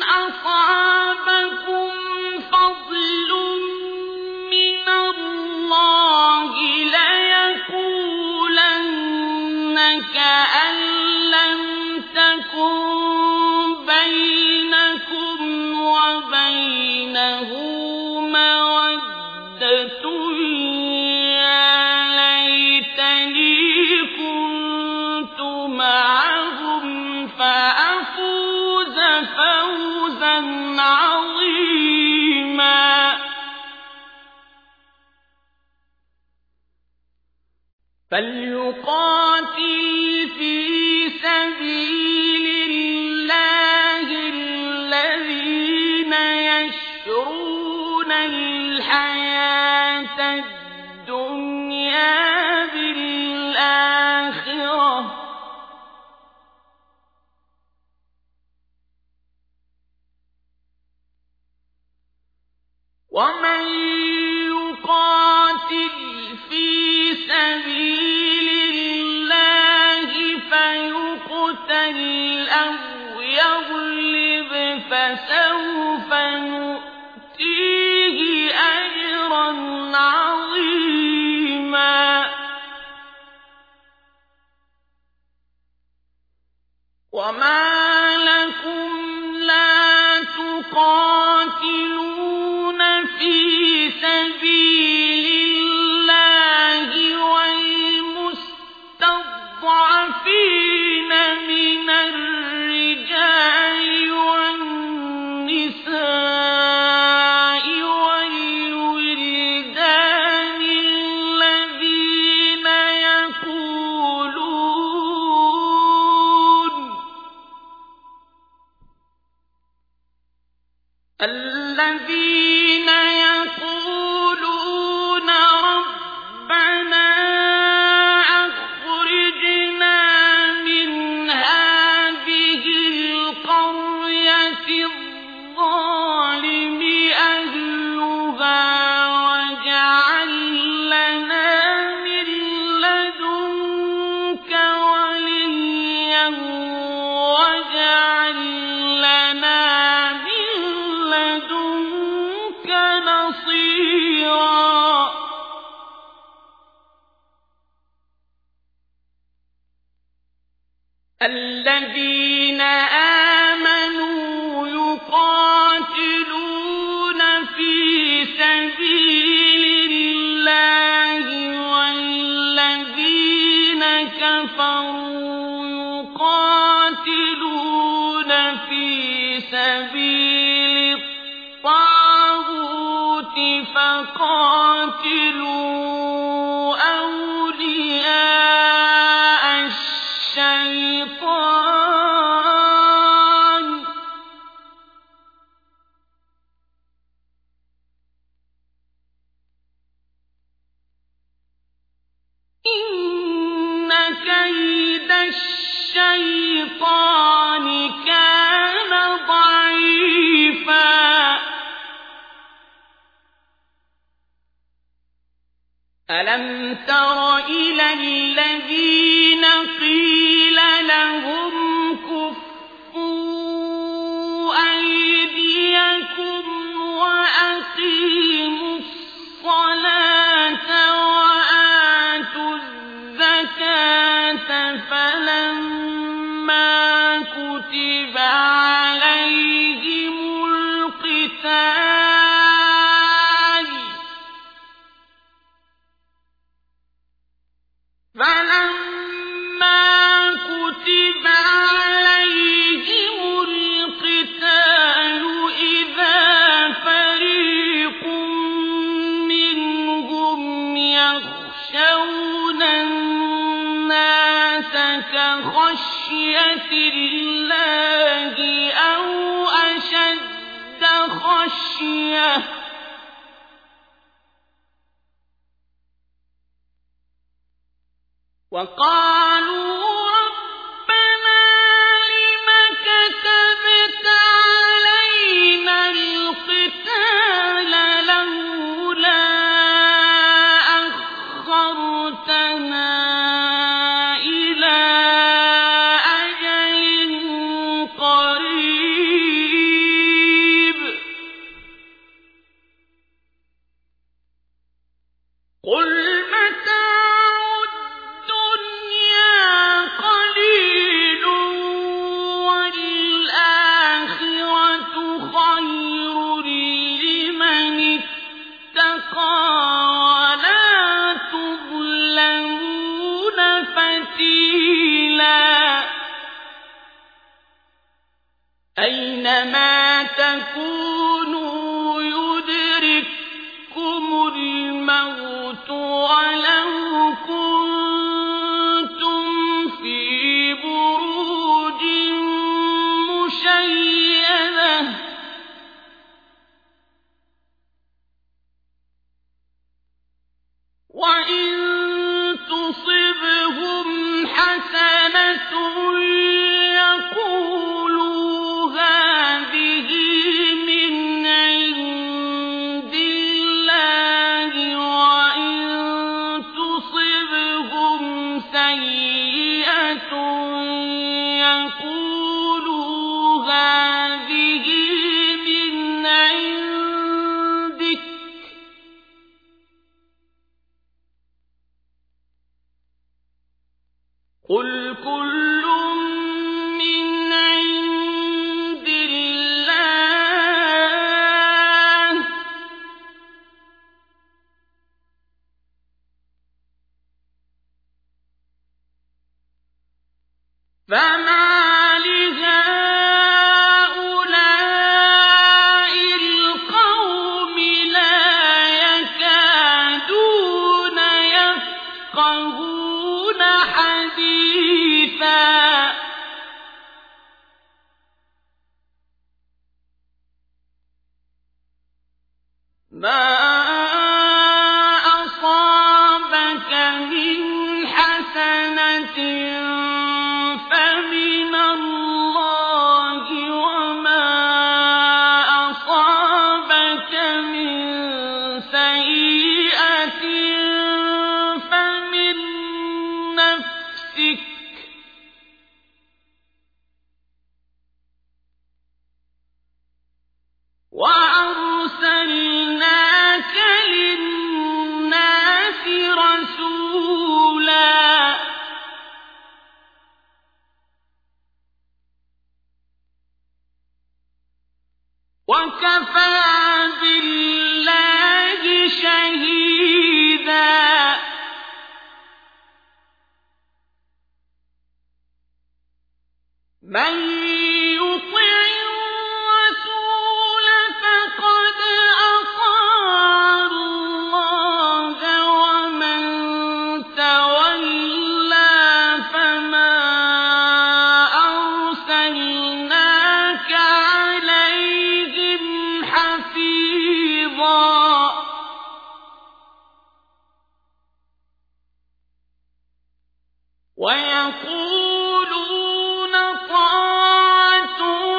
أصابكم فضل من الله ليقولن كأن لم تكن بينكم وبينه مودة يا ليتني كنت معهم فأفوز فوزا عظيما فليقاتل في سبيل الله الذين يشرون الحياة الدنيا بالآخرة ومن يقاتل في سبيل الله فيقتل أو يغلب فسوف نؤتيه أجرا عظيما وما لكم لا تقاتلون في سبيل الله والمستضعفين من الرجال والنساء والولدان الذين يقولون ربنا أخرجنا كثيرا الذين آمنوا يقاتلون في سبيل الله والذين كفروا يقاتلون في سبيل الطاغوت فقاتلوا أولياء الشيطان إن كيد الشيطان كان ضعيفا ألم تر إلى الذين قيل لهم كفوا أيديكم وأقيموا الصلاة وآتوا الزكاة فلما كتب عليهم القتال إذا فريق منهم يخشون الناس كخشية الله أو أشد خشية وقالوا ربنا لم كتبت علينا القتال لولا أخرتنا إلى أجل قريب قل متاع الدنيا قليل والآخرة خير لمن اتقى ولا تظلمون فتيلا أينما تكونوا يدرككم الموت ولو كنتم في بروج مشيدة وإن تصبهم حسنة يقولوا هذه من عند الله وإن تصبهم سيئة يقولوا هذه من عندك قل كل من عند الله فما لهؤلاء القوم لا يكادون يفقهون حديثا ما أصابك من حسنة فمن الله وما أصابك من سيئة فمن نفسك وأرسلناك بِاللَّهِ شَهِيدًا مَن يُطِعِ الرَّسُولَ فَقَدْ أَطَاعَ اللَّهَ وَمَن تَوَلَّىٰ فَمَا أَرْسَلْنَاكَ عَلَيْهِمْ حَفِيظًا وَيَقُولُونَ طَاعَةٌ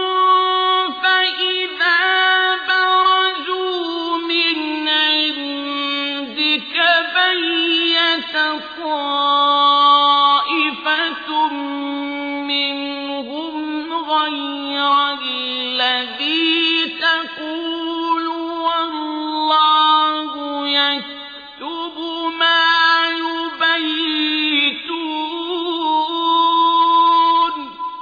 فَإِذَا بَرَزُوا مِنْ عِندِكَ بَيَّتَ طَائِفَةٌ مِّنْهُمْ غَيْرَ الَّذِي تَقُولُ وَاللَّهُ يَكْتُبُ مَا يُبَيِّتُونَ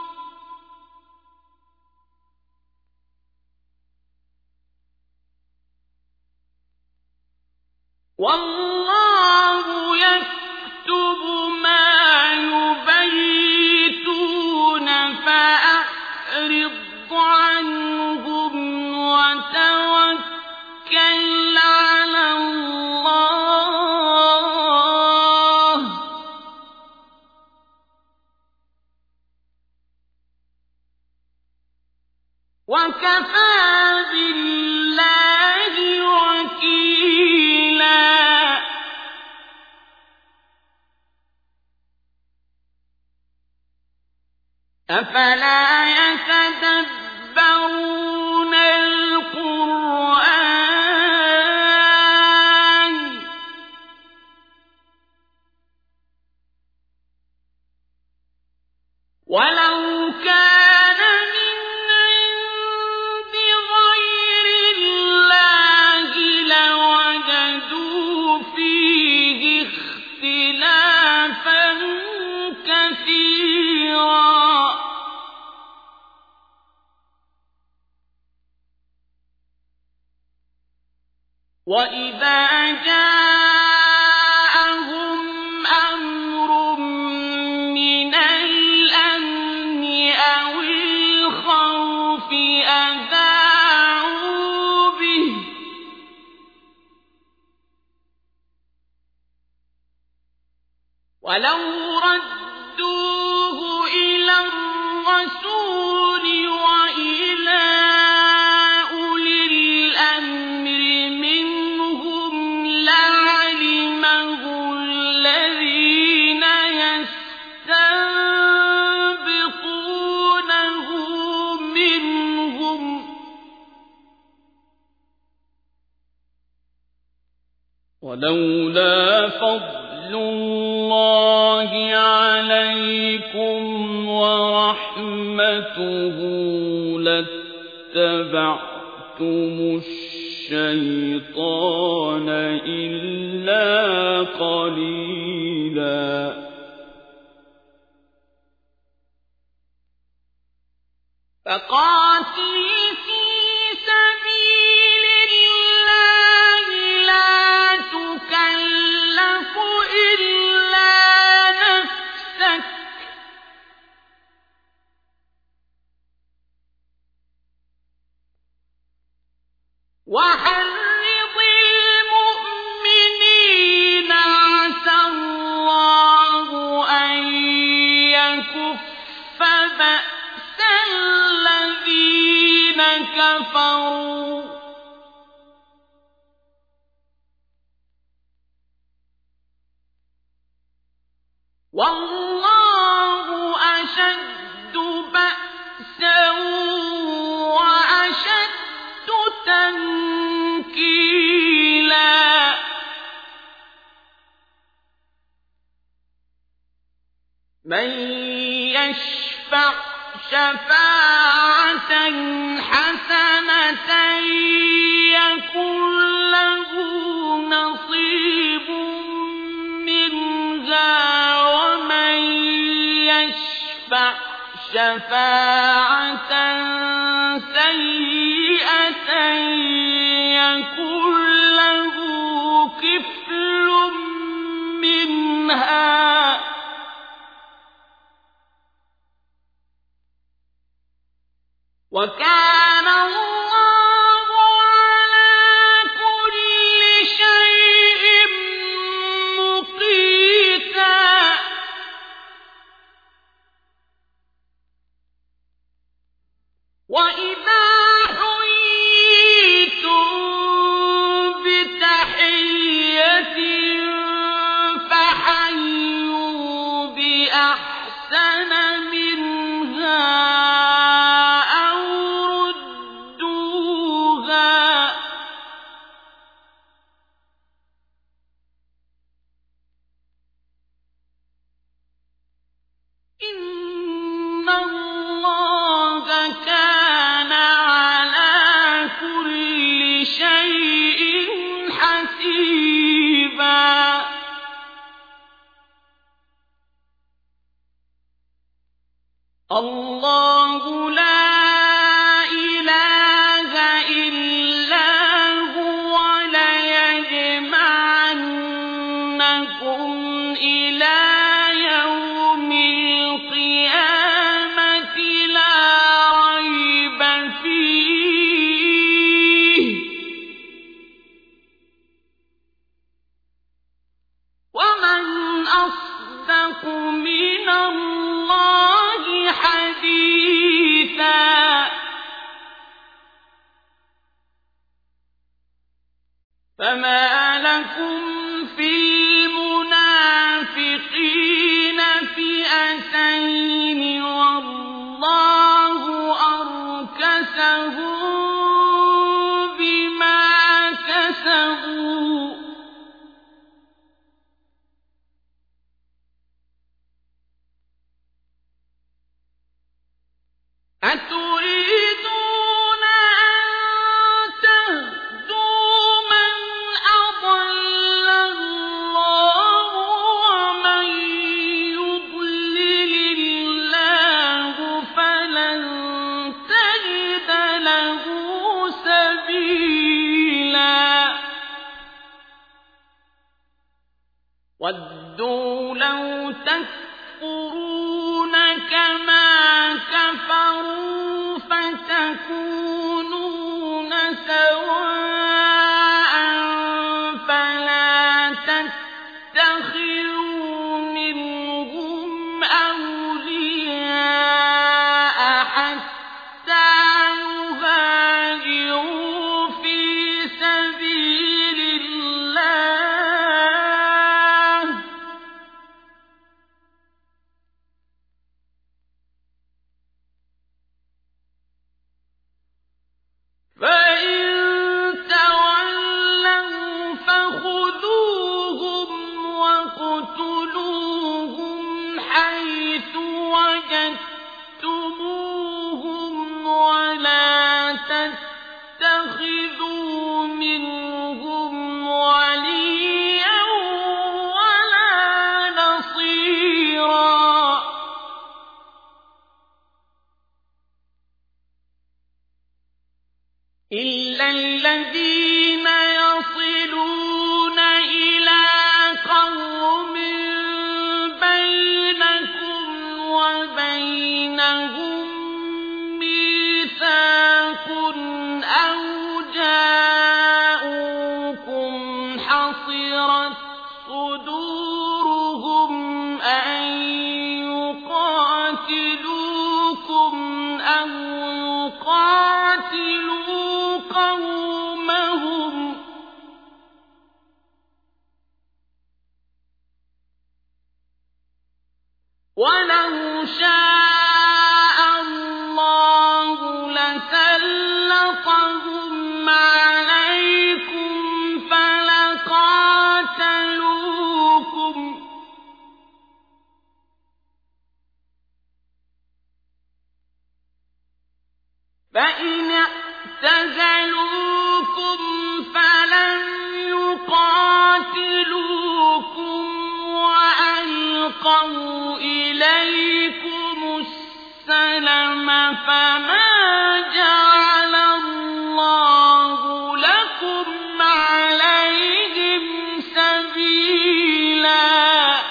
وَاللَّهُ يَكْتُبُ مَا يُبَيِّتُونَ فَأَعْرِضْ عَنْهُمْ وَتَوَكَّلْ عَلَى اللَّهِ ۚ وَكَفَىٰ بِاللَّهِ وَكِيلًا أَفَلَا يَتَدَبَّرُونَ الْقُرْآنَ وَلَوْ كَانَ مِنْ عِندِ غَيْرِ اللَّهِ لَوَجَدُوا فِيهِ اخْتِلَافًا كَثِيرًا وَإِذَا جَاءَهُمْ أَمْرٌ مِّنَ الْأَمْنِ أَوِ الْخَوْفِ أَذَاعُوا بِهِ ۖ وَلَوْ رَدُّوهُ إِلَى الرَّسُولِ وَإِلَىٰ أُولِي الْأَمْرِ مِنْهُمْ لَعَلِمَهُ الَّذِينَ يَسْتَنبِطُونَهُ مِنْهُمْ ۗ ولولا فضل الله عليكم ورحمته لاتبعتم الشيطان إلا قليلا فَقَاتِلْ فِي سَبِيلِ اللَّهِ لَا تُكَلَّفُ إِلَّا نَفْسَكَ ۚ وَحَرِّضِ الْمُؤْمِنِينَ عَسَى اللَّهُ أَن يَكُفَّ بَأْسَ الَّذِينَ كَفَرُوا ۚ وَاللَّهُ أَشَدُّ بَأْسًا وَأَشَدُّ تَنكِيلًا مَن يَشْفَعْ شَفَاعَةً حَسَنَةً يَكُن لَّهُ نَصِيبٌ مِّنْهَا وَمَن يَشْفَعْ شَفَاعَةً سَيِّئَةً شيء حسيبا الله لا إله إلا هو ليجمعنكم إلى يوم القيامة لا ريب فيه ومن أصدق من الله حديثا فما لكم في المنافقين فئتين والله أركسهم بما كسبوا أتريدون أن تهدوا من أضل الله ومن يضلل الله فلن تجد له سبيلا ودوا لو تكفرون كما كفروا فتكونون سواء فلا تتخذوا منهم أولياء حتى يهاجروا في سبيل الله فإن تولوا فخذوهم واقتلوهم حيث وجدتموهم ولا تتخذوا منهم وليا ولا نصيرا إلا الذين يصلون إلى قوم بينكم وبينهم ميثاق أو جاءوكم حصرت صدورهم أن يقاتلوكم أو يقاتلوا قومهم ولو شاء الله لسلطهم عليكم فلقاتلوكم فإن اعتزلوكم فلم يقاتلوكم وألقوا إليكم السلم فما جعل الله لكم عليهم سبيلا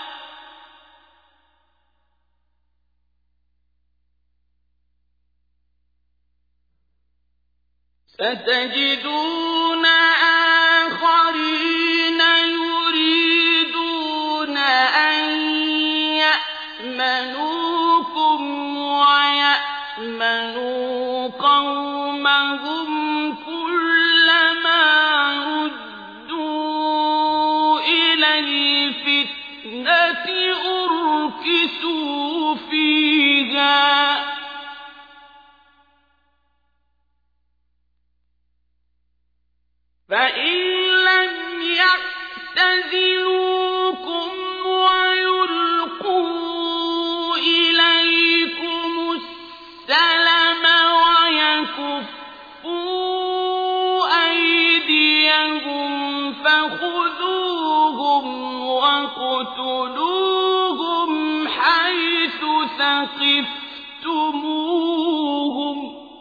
ستجدون آخرين يريدون أن يأمنوكم ويأمنوا قومهم كلما ردوا إلى الفتنة أركسوا فيها فإن لم يعتزلوكم ويلقوا إليكم السلم ويكفوا وَاقْتُلُوهُمْ حَيْثُ ثَقِفْتُمُوهُمْ ۚ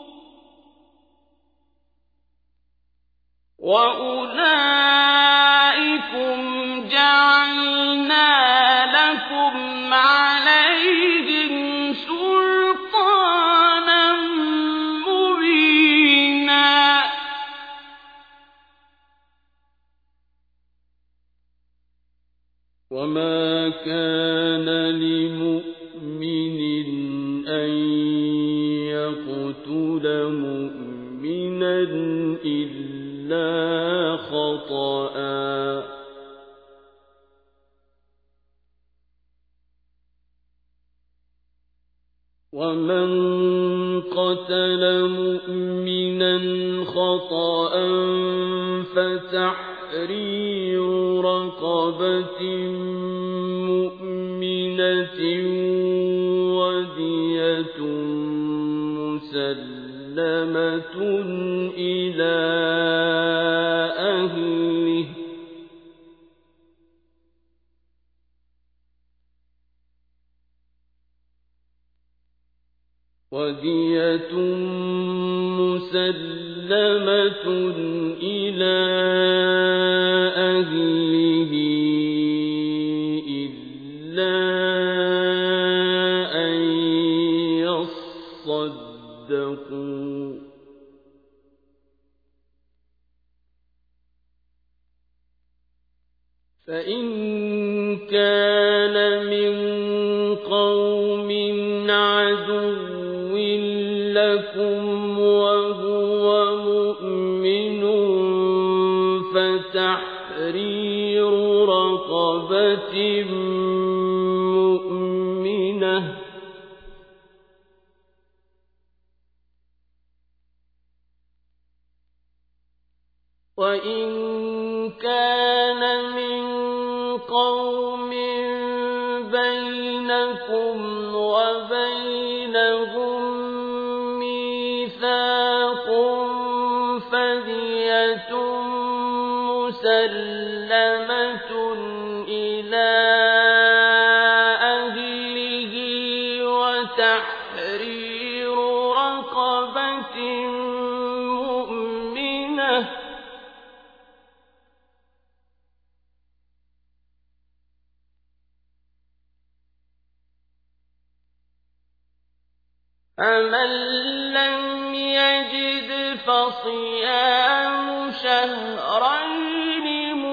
وَأُولَٰئِكُمْ جَعَلْنَا لَكُمْ عَلَيْهِمْ سُلْطَانًا مُّبِينًا. وَمَا كَانَ لِمُؤْمِنٍ أَن يَقْتُلَ مُؤْمِنًا إِلَّا خَطَأً ۚ وَمَن قَتَلَ مُؤْمِنًا خَطَأً فَتَحْرِيرُ رَقَبَةٍ مُّؤْمِنَةٍ وَدِيَةٌ مُّسَلَّمَةٌ إِلَىٰ أَهْلِهِ ۚ إِلَّا أَن يَصَّدَّقُوا ۚ فَإِن كَانَ مِن قَوْمٍ عَدُوٍّ لَّكُمْ وَهُوَ مُؤْمِنٌ فَتَحْرِيرُ رَقَبَةٍ مُّؤْمِنَةٍ ۖ وَإِن كَانَ مِن قَوْمٍ بَيْنَكُمْ وَبَيْنَهُم مِّيثَاقٌ فَدِيَةٌ مُّسَلَّمَةٌ إِلَىٰ أَهْلِهِ وَتَحْرِيرُ رَقَبَةٍ مُّؤْمِنَةٍ ۖ فَمَن لَّمْ يَجِدْ فَصِيَامُ شَهْرَيْنِ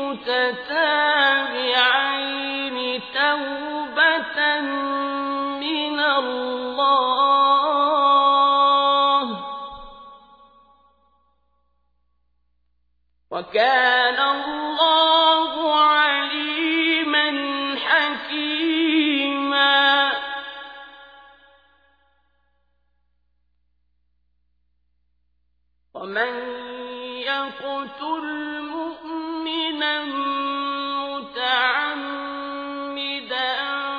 مُتَتَابِعَيْنِ تَوْبَةً مِّنَ اللَّهِ ۗ وَكَانَ اللَّهُ عَلِيمًا حَكِيمًا. وَمَن يَقْتُلْ مُؤْمِنًا مُّتَعَمِّدًا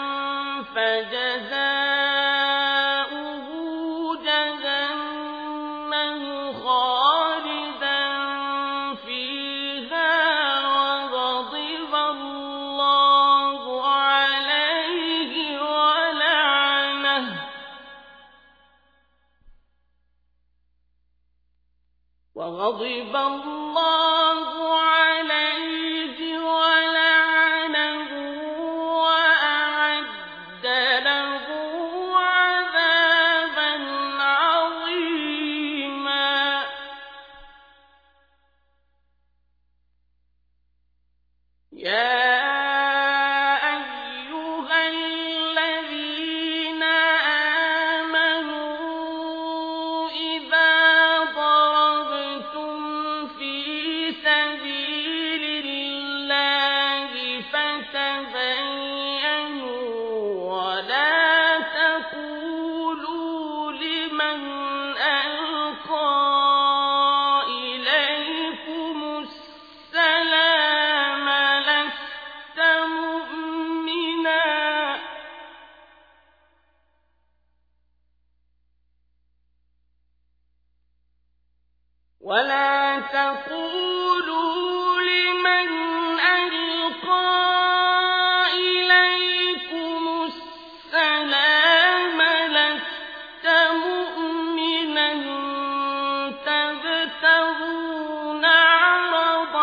فَجَزَاؤُهُ جَهَنَّمُ خَالِدًا فِيهَا وَغَضِبَ اللَّهُ عَلَيْهِ وَلَعَنَهُ وَأَعَدَّ لَهُ عَذَابًا عَظِيمًا. يَا أَيُّهَا الَّذِينَ آمَنُوا إِذَا ضَرَبْتُمْ فِي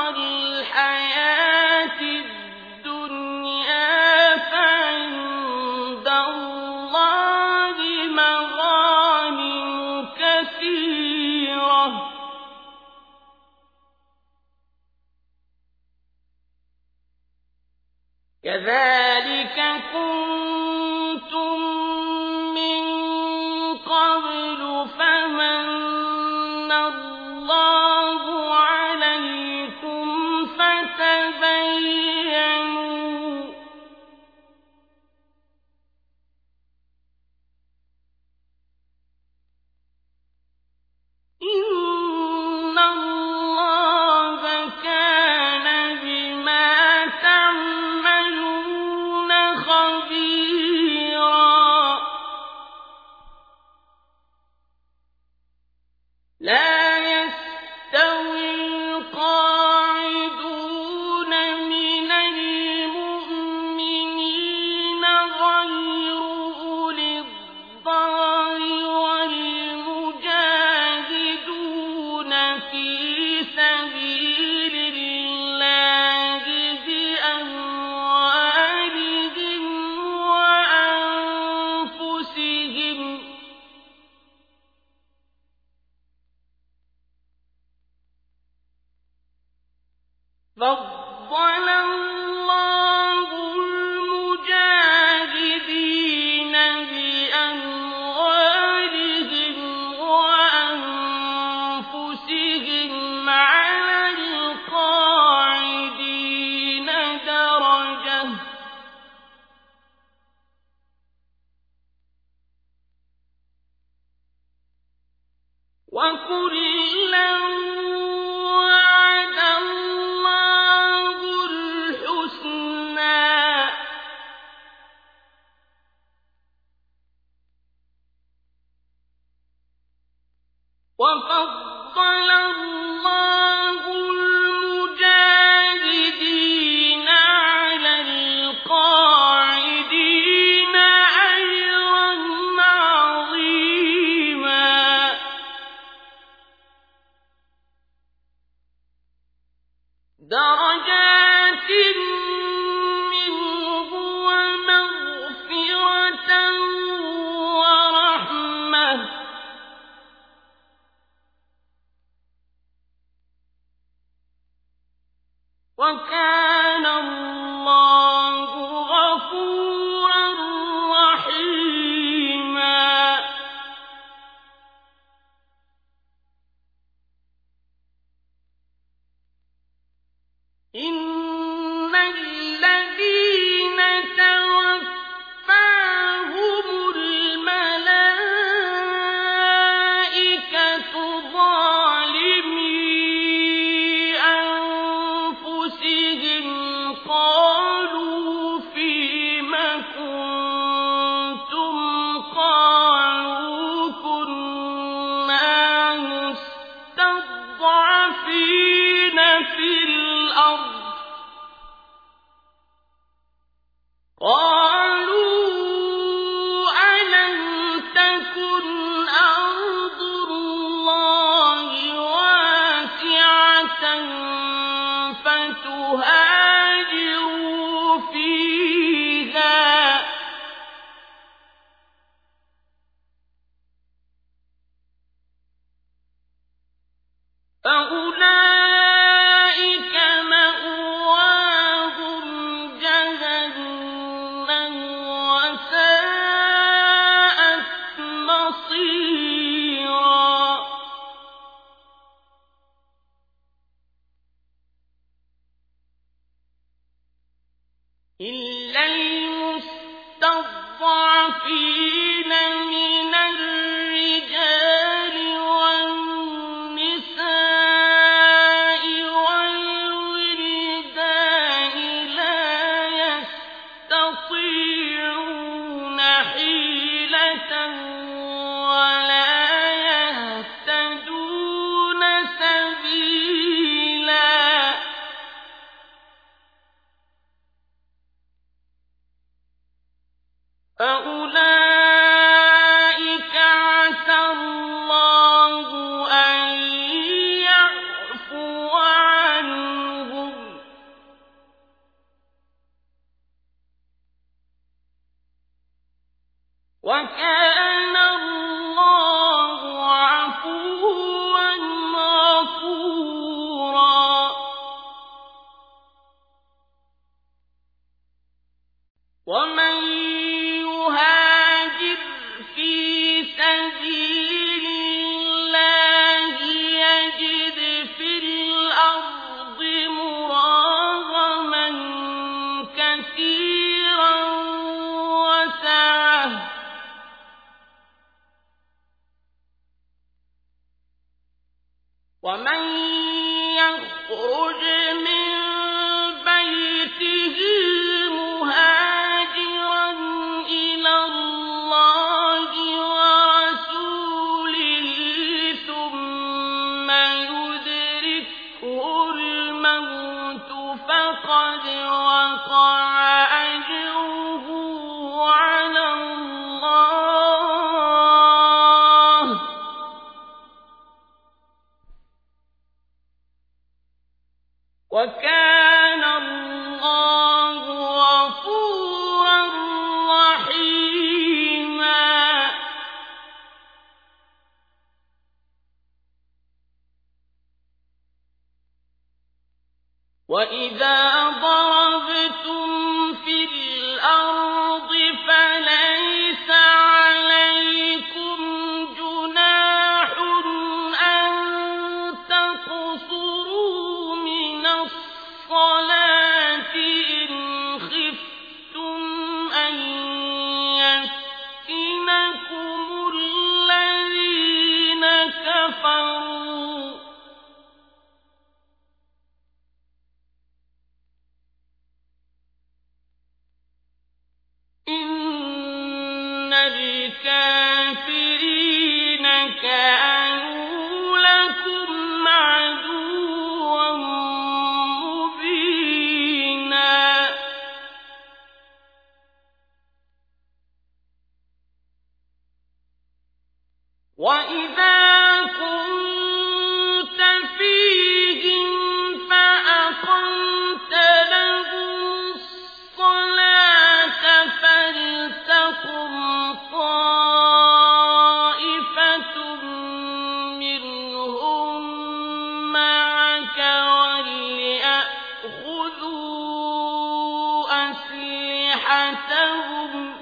الحياة الدنيا فعند الله مغانم كثيرة كذلك كنتم من قبل فمن الله عليكم فتبينوا إن الله كان بما تعملون خبيرا لا يستوي القاعدون من المؤمنين غير أولي الضرر والمجاهدون في سبيل الله بأموالهم وأنفسهم فضل الله المجاهدين بأموالهم وأنفسهم على القاعدين درجة وكلا وعد الله الحسنى وفضل الله المجاهدين على القاعدين أجرا عظيما درجات منه ومغفرة ورحمة وكان الله غفورا رحيما إن الذين توفاهم الملائكة ظالمي أنفسهم قالوا فيم كنتم قالوا كنا مستضعفين في الأرض قالوا ألم تكن أرض الله واسعة فتهاجروا فيها فأولئك مأواهم جهنم وساءت مصيرا إلا المستضعفين من الرجال والنساء والولدان لا يستطيعون حيلة ولا يهتدون سبيلا فأولئك الموت فقد وقع أجره على الله وكان الله غفورا رحيما وإذا ضربتم في الأرض فليس عليكم جناح أن تقصروا من الصلاة إن خفتم أن يفتنكم الذين كفروا إن الكافرين كانوا لكم عدوا مبينا وإذا كنت فيهم فأقمت لهم الصلاة فلتقم طائفة منهم معك وليأخذوا أسلحتهم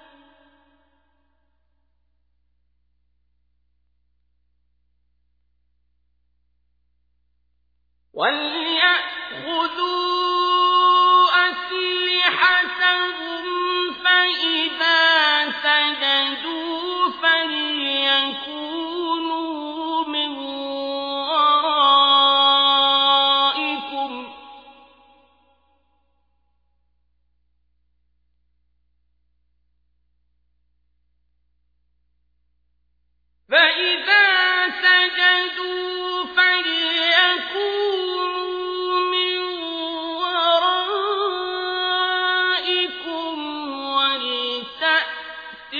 فإذا سجدوا فليكونوا من ورائكم ولتأت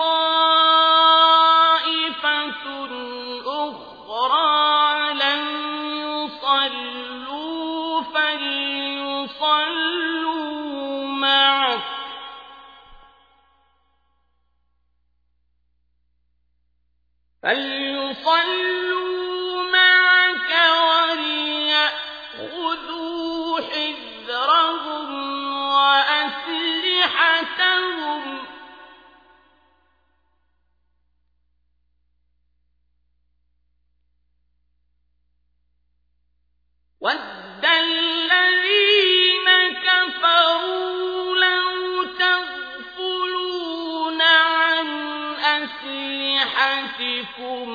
طائفة أخرى لم يصلوا فليصلوا معك وليأخذوا حذرهم وأسلحتهم وَدَّ الَّذِينَ كَفَرُوا لَوْ تَغْفُلُونَ عَنْ أَسْلِحَتِكُمْ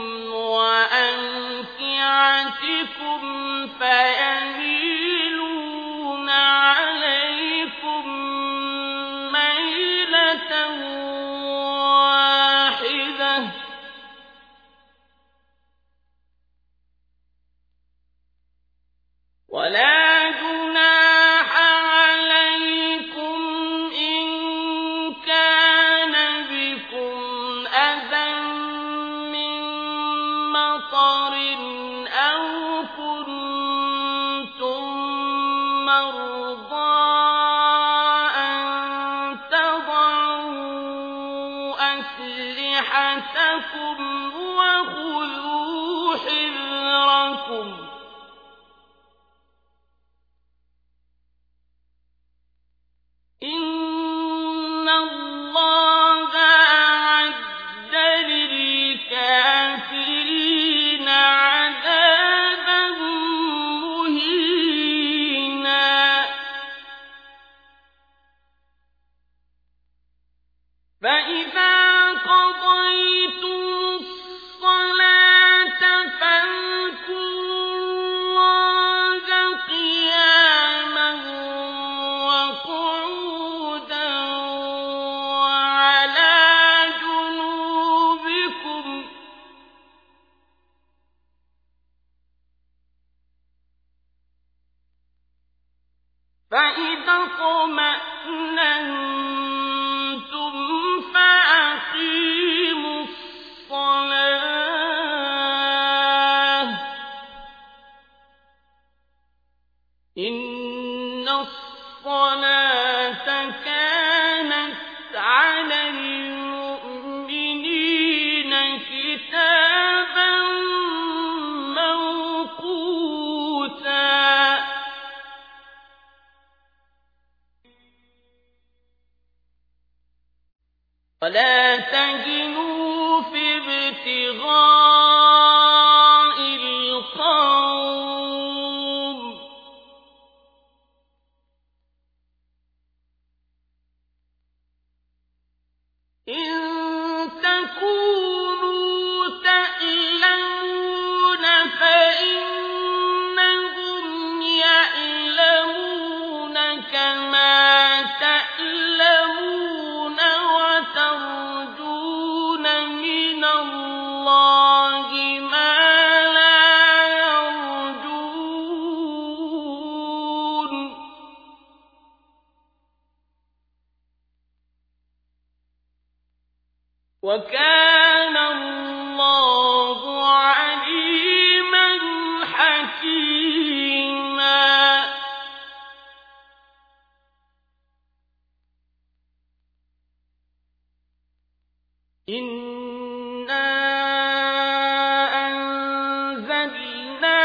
وَأَمْتِعَتِكُمْ فَيَمِيلُونَ عَلَيْكُم مَّيْلَةً وَاحِدَةً ولا جناح عليكم إن كان بكم أذى من مطر أو كنتم مرضى أن تضعوا أسلحتكم وخذوا حذركم إن الله أعد للكافرين عذابا مهينا فإذا قضيتم الصلاة فاذكروا فإذا اطمأننتم فأقيموا الصلاة إن الصلاة كانت على المؤمنين كتابا موقوتا ولا تهنوا في ابتغاء القوم إن تكونوا تألمون فإنهم يألمون كما تألمون وترجون من الله ما لا يرجون وكان الله عليما حكيما إنا أنزلنا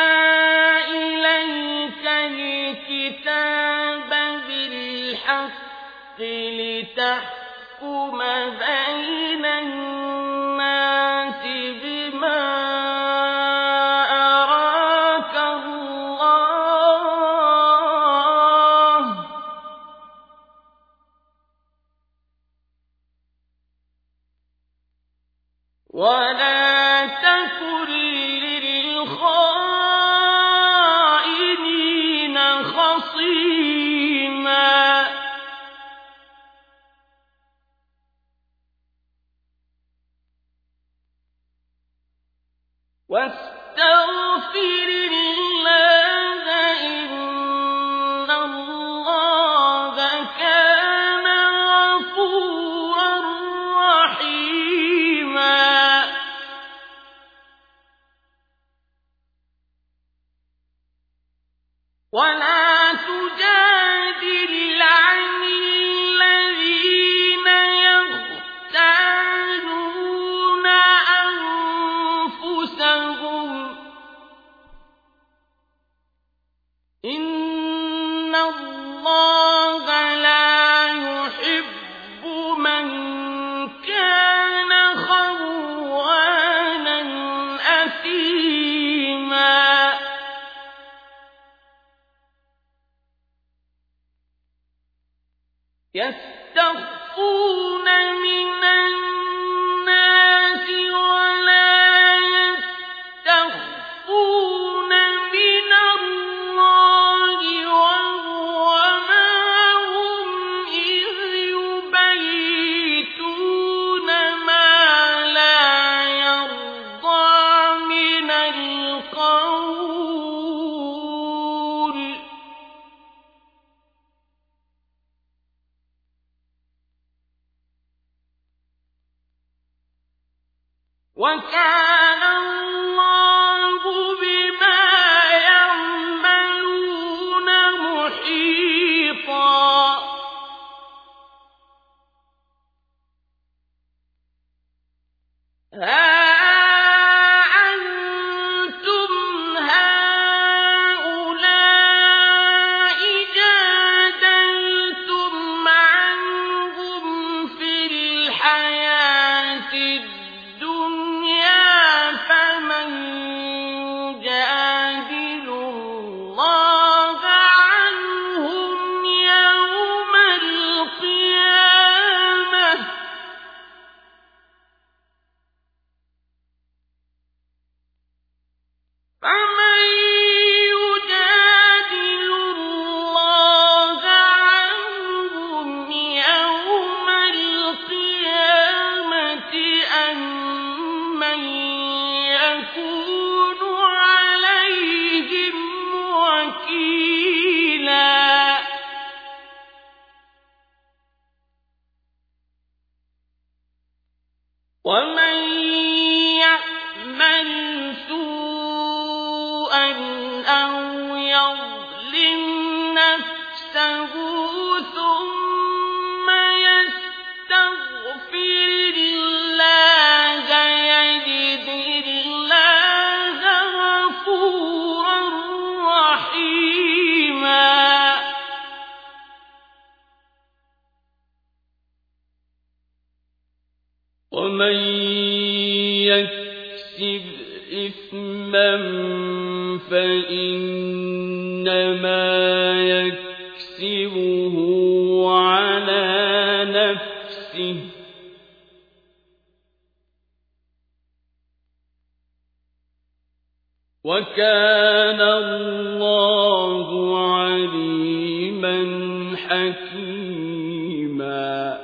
إليك الكتاب بالحق لتحكم بين الناس بما أراك الله ولا تكن للخائنين خصيما واستغفر الله إن الله كان غفورا رحيما ولا تجادل عن الذين يختانون أنفسهم إن الله لا يحب من كان خوانا أثيما يستخفون من الناس ولا يستخفون من الله وهو معهم إذ يبيتون ما لا يرضى من القول وكان الله بما يعملون محيطا ها أنتم هؤلاء جادلتم عنهم في الحياة الدنيا إثما فإنما يكسبه على نفسه وكان الله عليما حكيما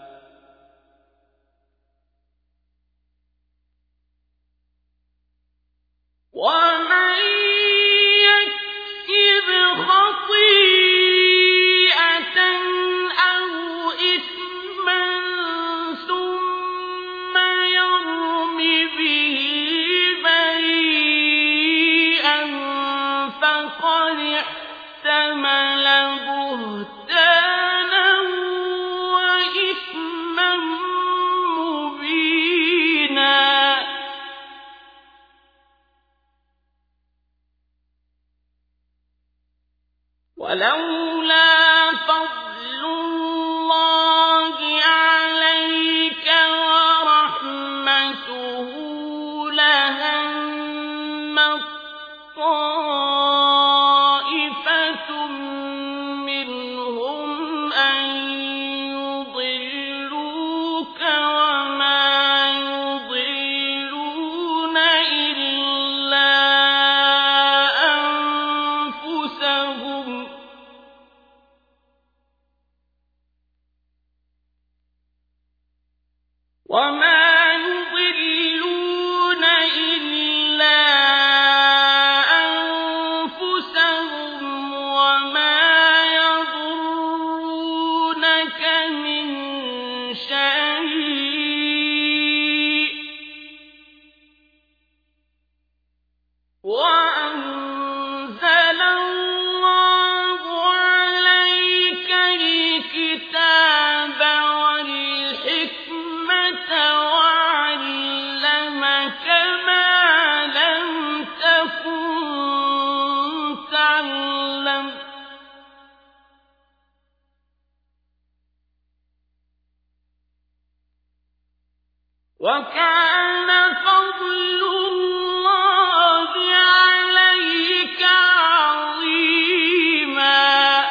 ومن يكسب خطيئة أو إثما ثم يرم به بريئا فقد احتمل بهتانا وإثما مبينا ولولا فضل الله عليك ورحمته لهمت طائفة منهم أن يضلوك وما يضلون إلا أنفسهم وما يضرونك من شيء وأنزل الله عليك الكتاب والحكمة وعلمك ما لم تكن تعلم وكان فضل الله عليك عظيما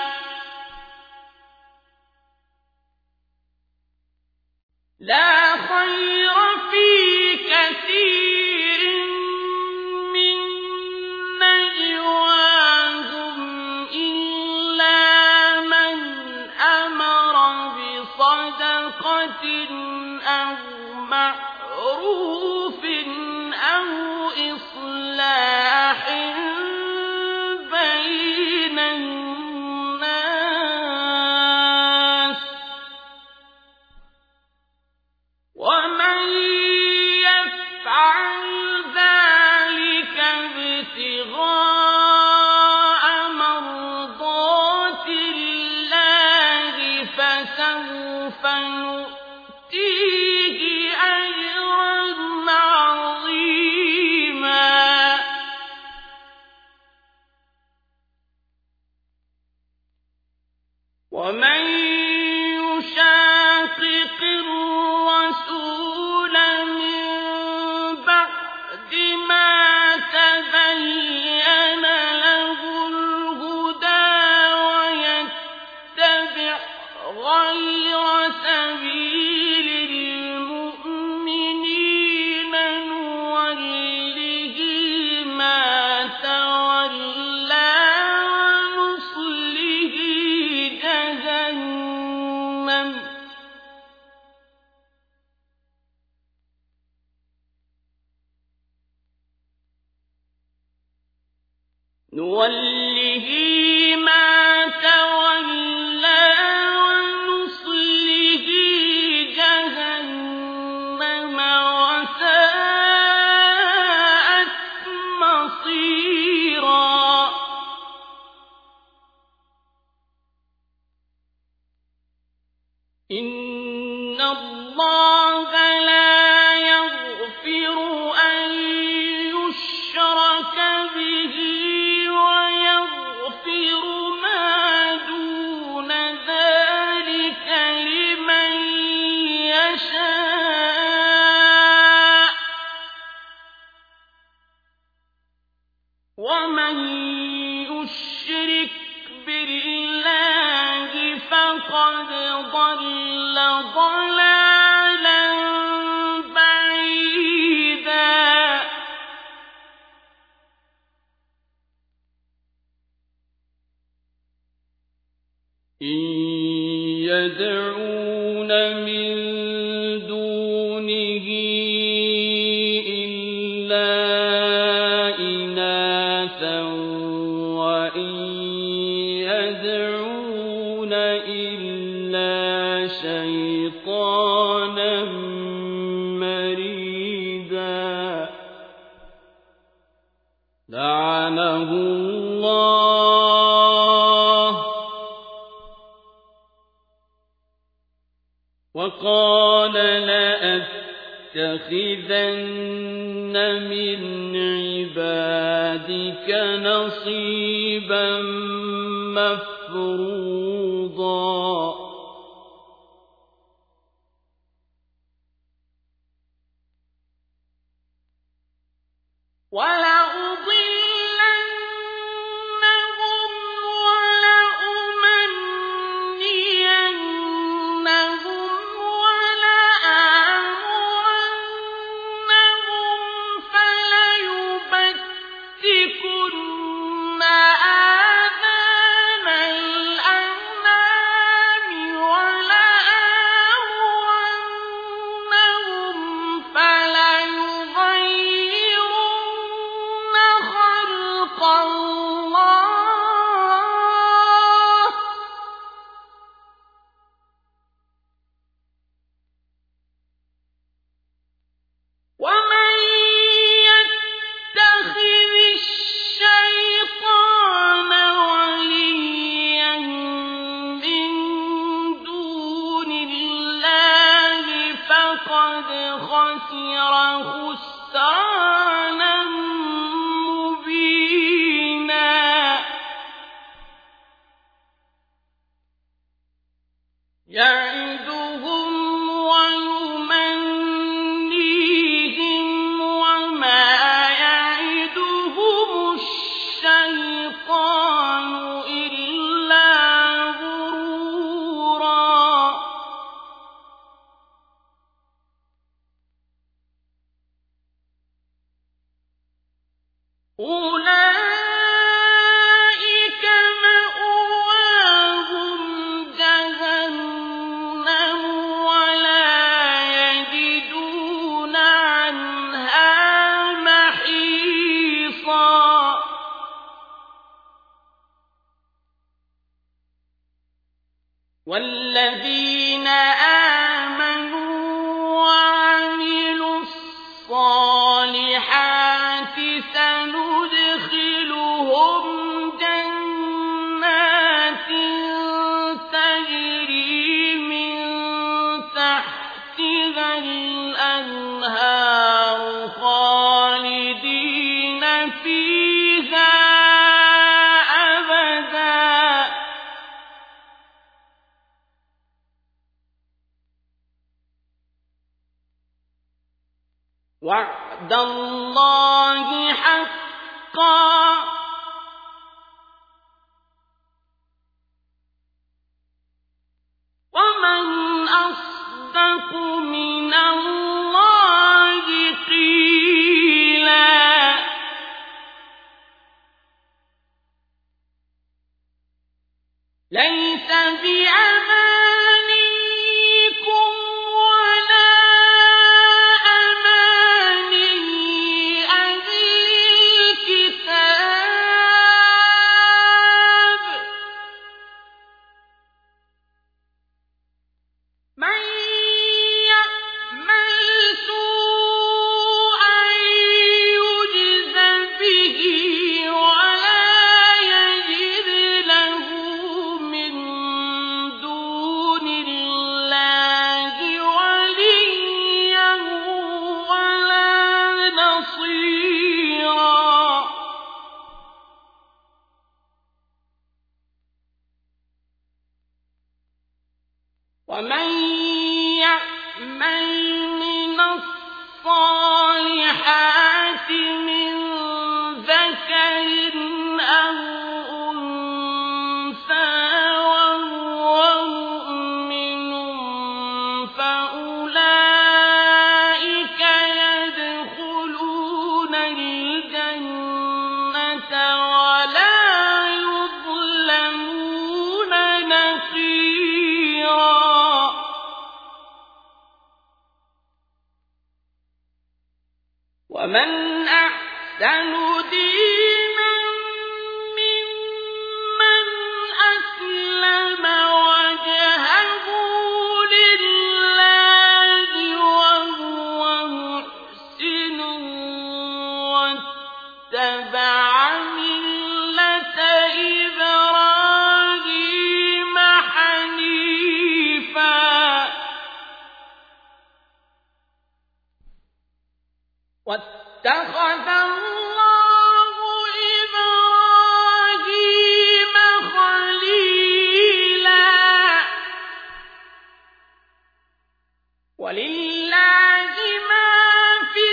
لا خير في كثير من نجواهم إلا من أمر بصدقة أو معروف أو إصلاح بين الناس ومن يفعل ذلك ابتغاء مرضات الله فسوف نؤتيه أجرا عظيما ومن يشاقق الرسول من بعد ما تبين له الهدى ويتبع غير سبيل المؤمنين نوله ما تولى ونصله جهنم وساءت مصيرا إن الله لا يغفر أن يشرك به ويغفر ما دون ذلك لمن يشاء فقد ضل ضلالا بعيدا إن يدعون من دونه إلا إناثا وإن يدعون إلا شيطانا مريدا لعنه الله وقال لأتخذن من عبادك نصيبا مفروضا ولأضلنهم ولأمنينهم ولآمرنهم فليبتكن آذان الأنعام ولآمرنهم فليغيرن خلق الله ومن يتخذ الشيطان وليا من دون الله فقد خسر خسرانا مبينا يعدهم ويمنيهم وما يعدهم الشيطان إلا غرورا أولئك مأواهم جهنم ولا يجدون عنها محيصا والذين آمنوا وعملوا الصالحات سندخلهم جنات تجري من تحتها الأنهار خالدين فيها أبدا وعد الله حقا ومن أصدق من الله قيلا ليس بأمانيكم ولا أماني أهل الكتاب من يعمل سوءا يجز به ولا يجد له من دون الله وليا ولا نصيرا ومن يعمل من الصالحات من ذكر أو أنثى وهو أحسن دينا ممن أسلم وجهه لله وهو محسن واتبع ملة إبراهيم حنيفا واتخذ الله إبراهيم خليلا ولله ما في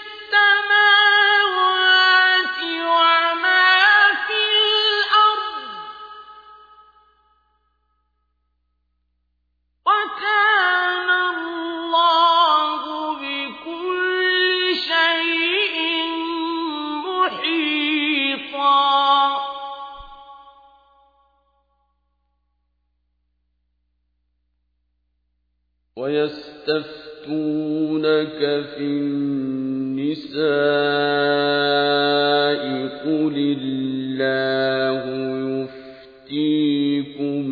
السماوات وما في الأرض وكان الله بكل شيء محيطا ويستفتونك في النساء قل الله يفتيكم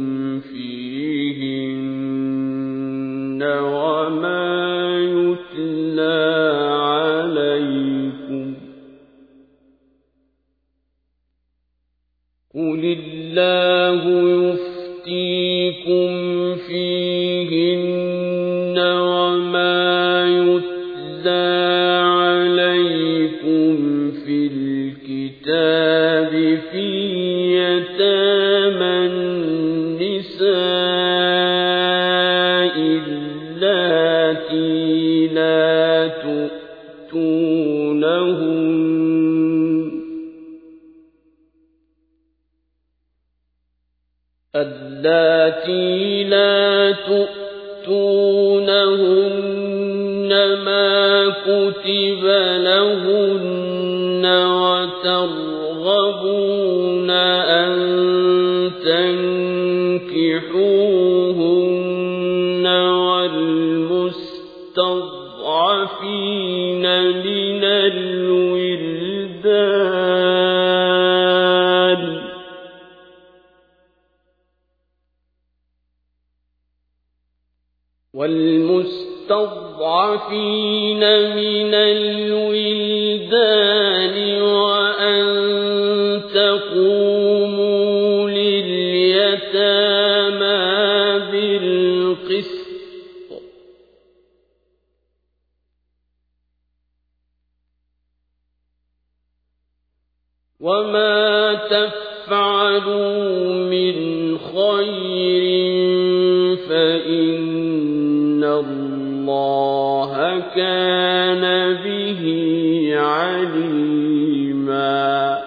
فيهن وما يتلى عليكم قل الله يفتيكم فيهن وما يتلى عليكم في الكتاب في يتامى النساء اللاتي لا تؤتونهن ما كتب لهن وترغبون أن تنكحوهن والمستضعفين من الولدان وأن تقوموا لليتامى بالقسط وما تفعلوا من خير فإن الله كان به عليما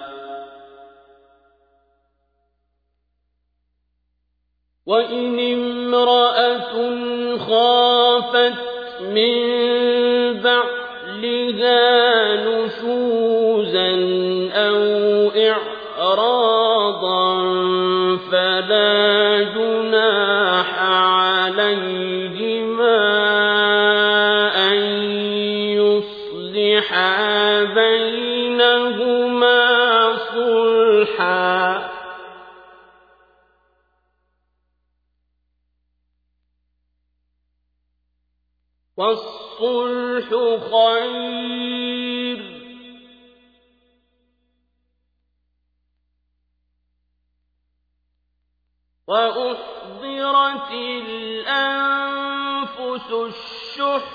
وإن امرأة خافت من بعلها نشوزا أو إعراضا فلا جناح عليهما أن يصلحا بينهما صلحا والصلح خير وأحضرت الأنفس الشح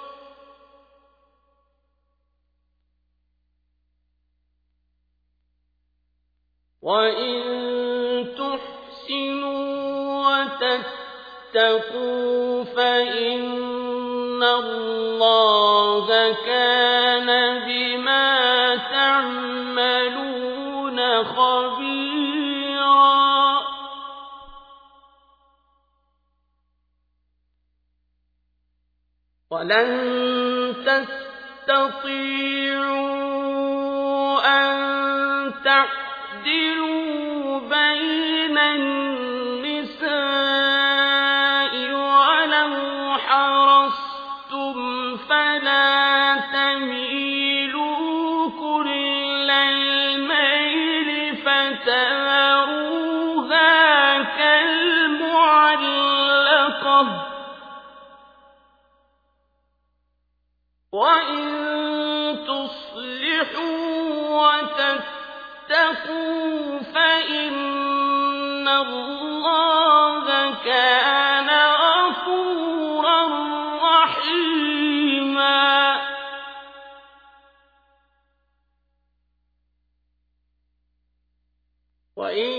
وإن تحسنوا وتتقوا فإن الله كان بما تعملون خبيرا ولن تستطيعوا أن تعدلوا بين النساء ولو حرصتم فلا تميلوا كل الآخرة وإن تصلحوا وتتقوا فإن الله كان غفورا رحيما وإن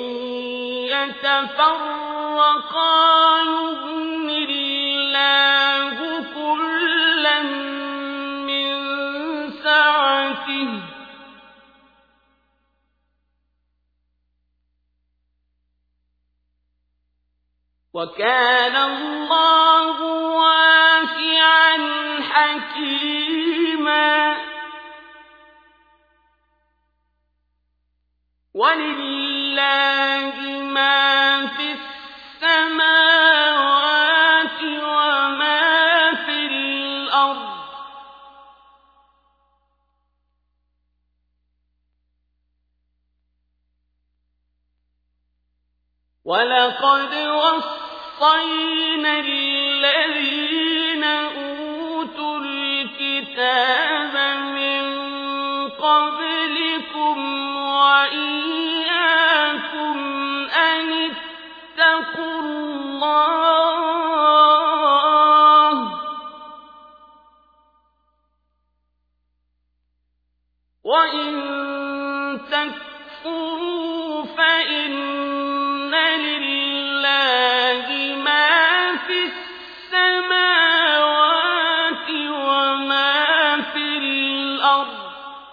يتفرقا يغن الله كلا من سعته وكان الله واسعا حكيما ولله ما في السماوات وما في الأرض ولقد وصينا الذين أوتوا الكتاب من قبلكم وإياكم أن اتقوا الله وإن تكفروا فإن لله ما في السماوات وما في الأرض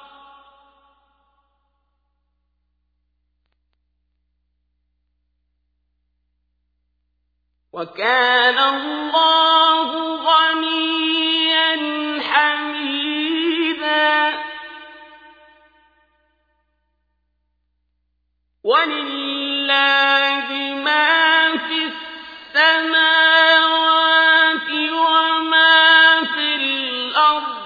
وكان الله غنيا حميدا ولله ما في السماوات وما في الأرض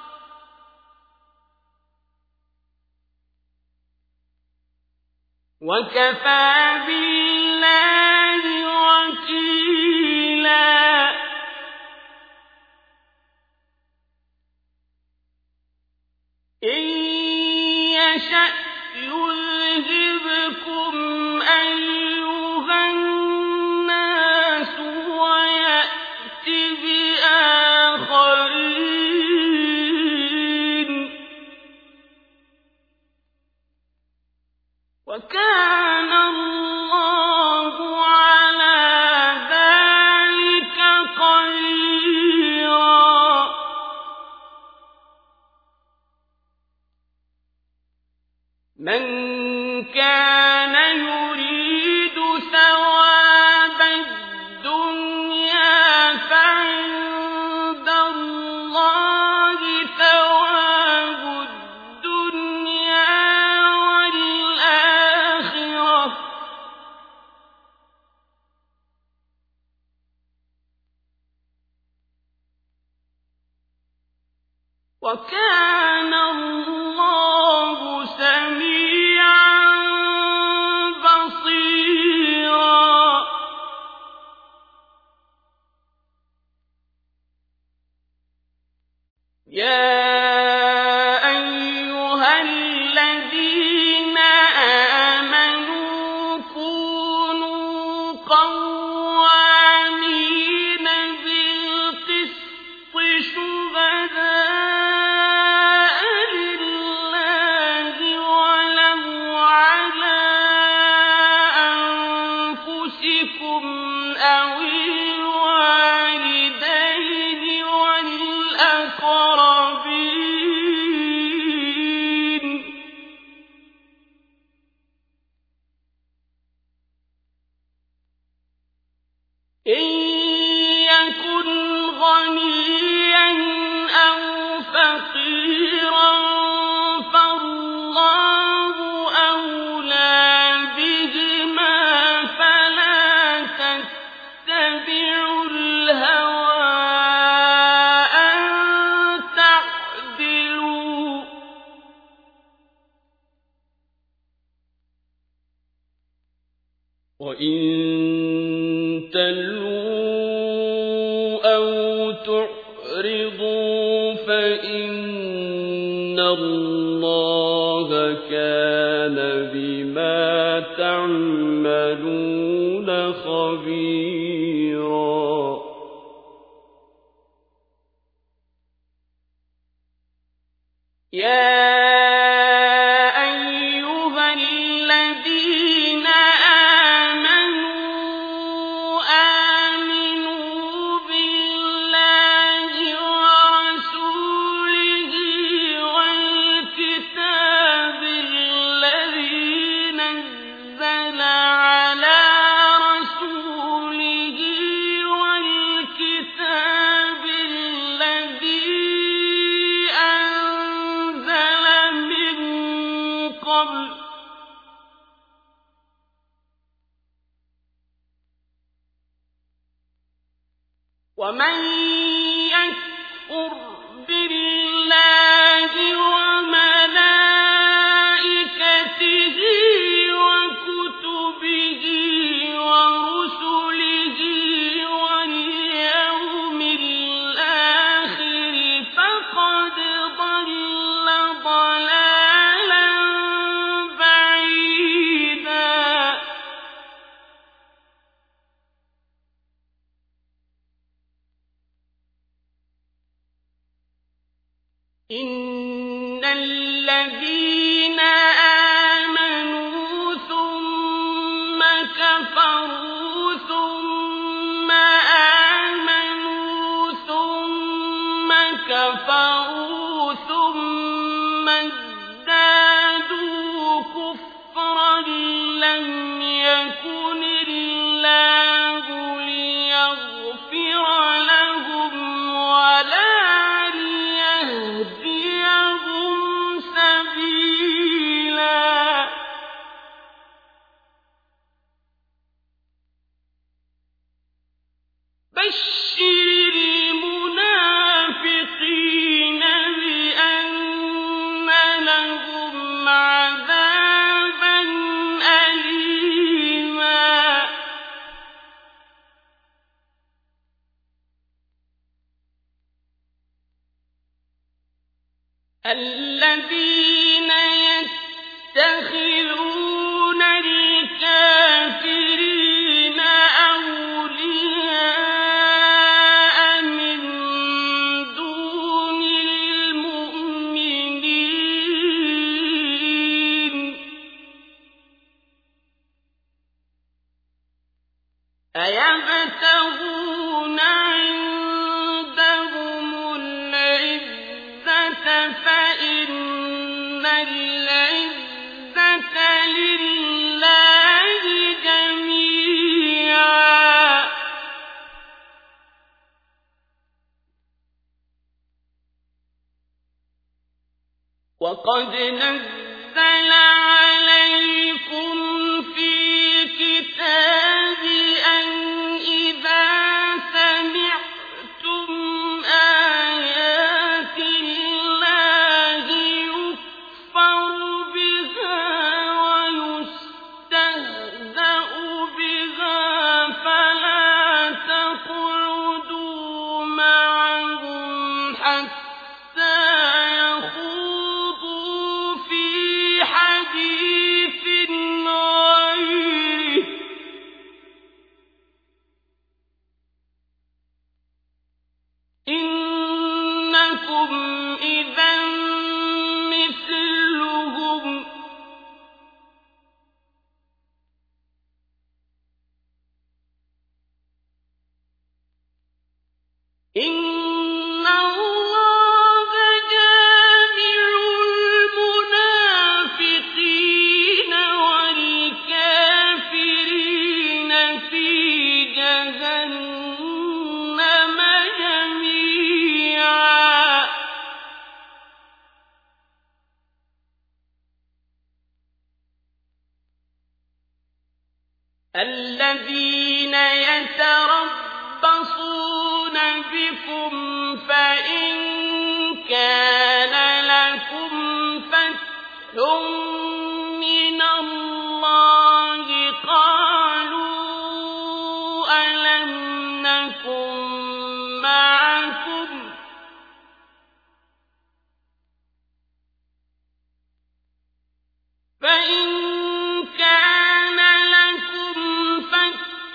وكفى بالله وكيلا إن يشأ يذهبكم أيها الناس ويأت بآخرين وكان الله على ذلك قديرا من كان يريد ثواب الدنيا فعند الله ثواب الدنيا والآخرة وكان الله سميعا بصيرا يا أيها الذين آمنوا كونوا قوامين بالقسط شهداء لله ولو على أنفسكم أو الوالدين والأقربين إن يكن غنيا أو فقيرا فالله أولى بهما فلا تتبعوا الهوى أن تعدلوا وإن تلووا خبيرا يا أيها الذين آمنوا آمنوا بالله ورسوله والكتاب الذي نزل على رسوله والكتاب الذي أنزل من قبل ومن يكفر بالله وملائكته وكتبه ورسله واليوم الآخر فقد ضل ضلالا بعيدا إن الذين آمنوا ثم كفروا ثم آمنوا ثم كفروا ثم ازدادوا كفرا لم يكن الله ليغفر لهم ولا ليهديهم سبيلا بشر المنافقين بأن لهم عذابا أليما الذين يتخذون الكافرين أولياء من دون المؤمنين أيبتغون عندهم العزة فإن العزة لله جميعا وقد نزل عليكم في الكتاب أن إذا سمعتم آيات الله يكفر بها ويستهزأ بها فلا تقعدوا معهم حتى يخوضوا في حديث غيره إنكم إذا مثلهم إن الله جامع المنافقين والكافرين في جهنم جميعا الذين يتربصون بكم فإن كان لكم فتح من الله قالوا ألم نكن معكم فإن كان لكم فتح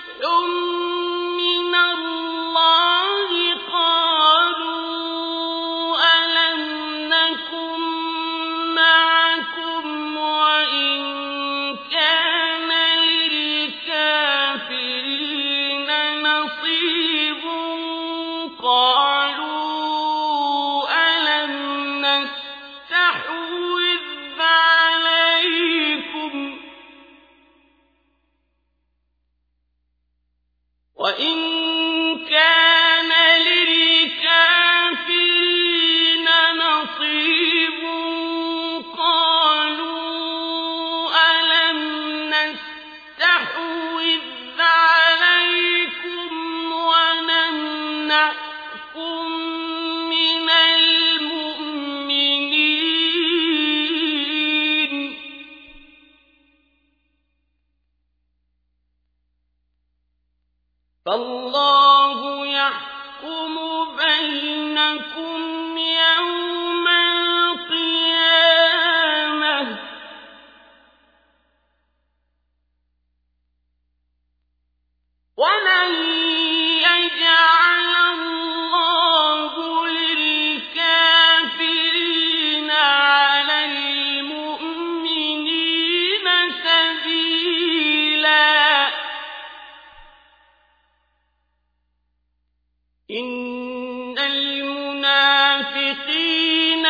وإن كان للكافرين نصيب قالوا ألم نستحوذ عليكم ونمنعكم من المؤمنين فالله يحكم بينكم يوم القيامة ولن يجعل الله للكافرين على المؤمنين سبيلا إن المنافقين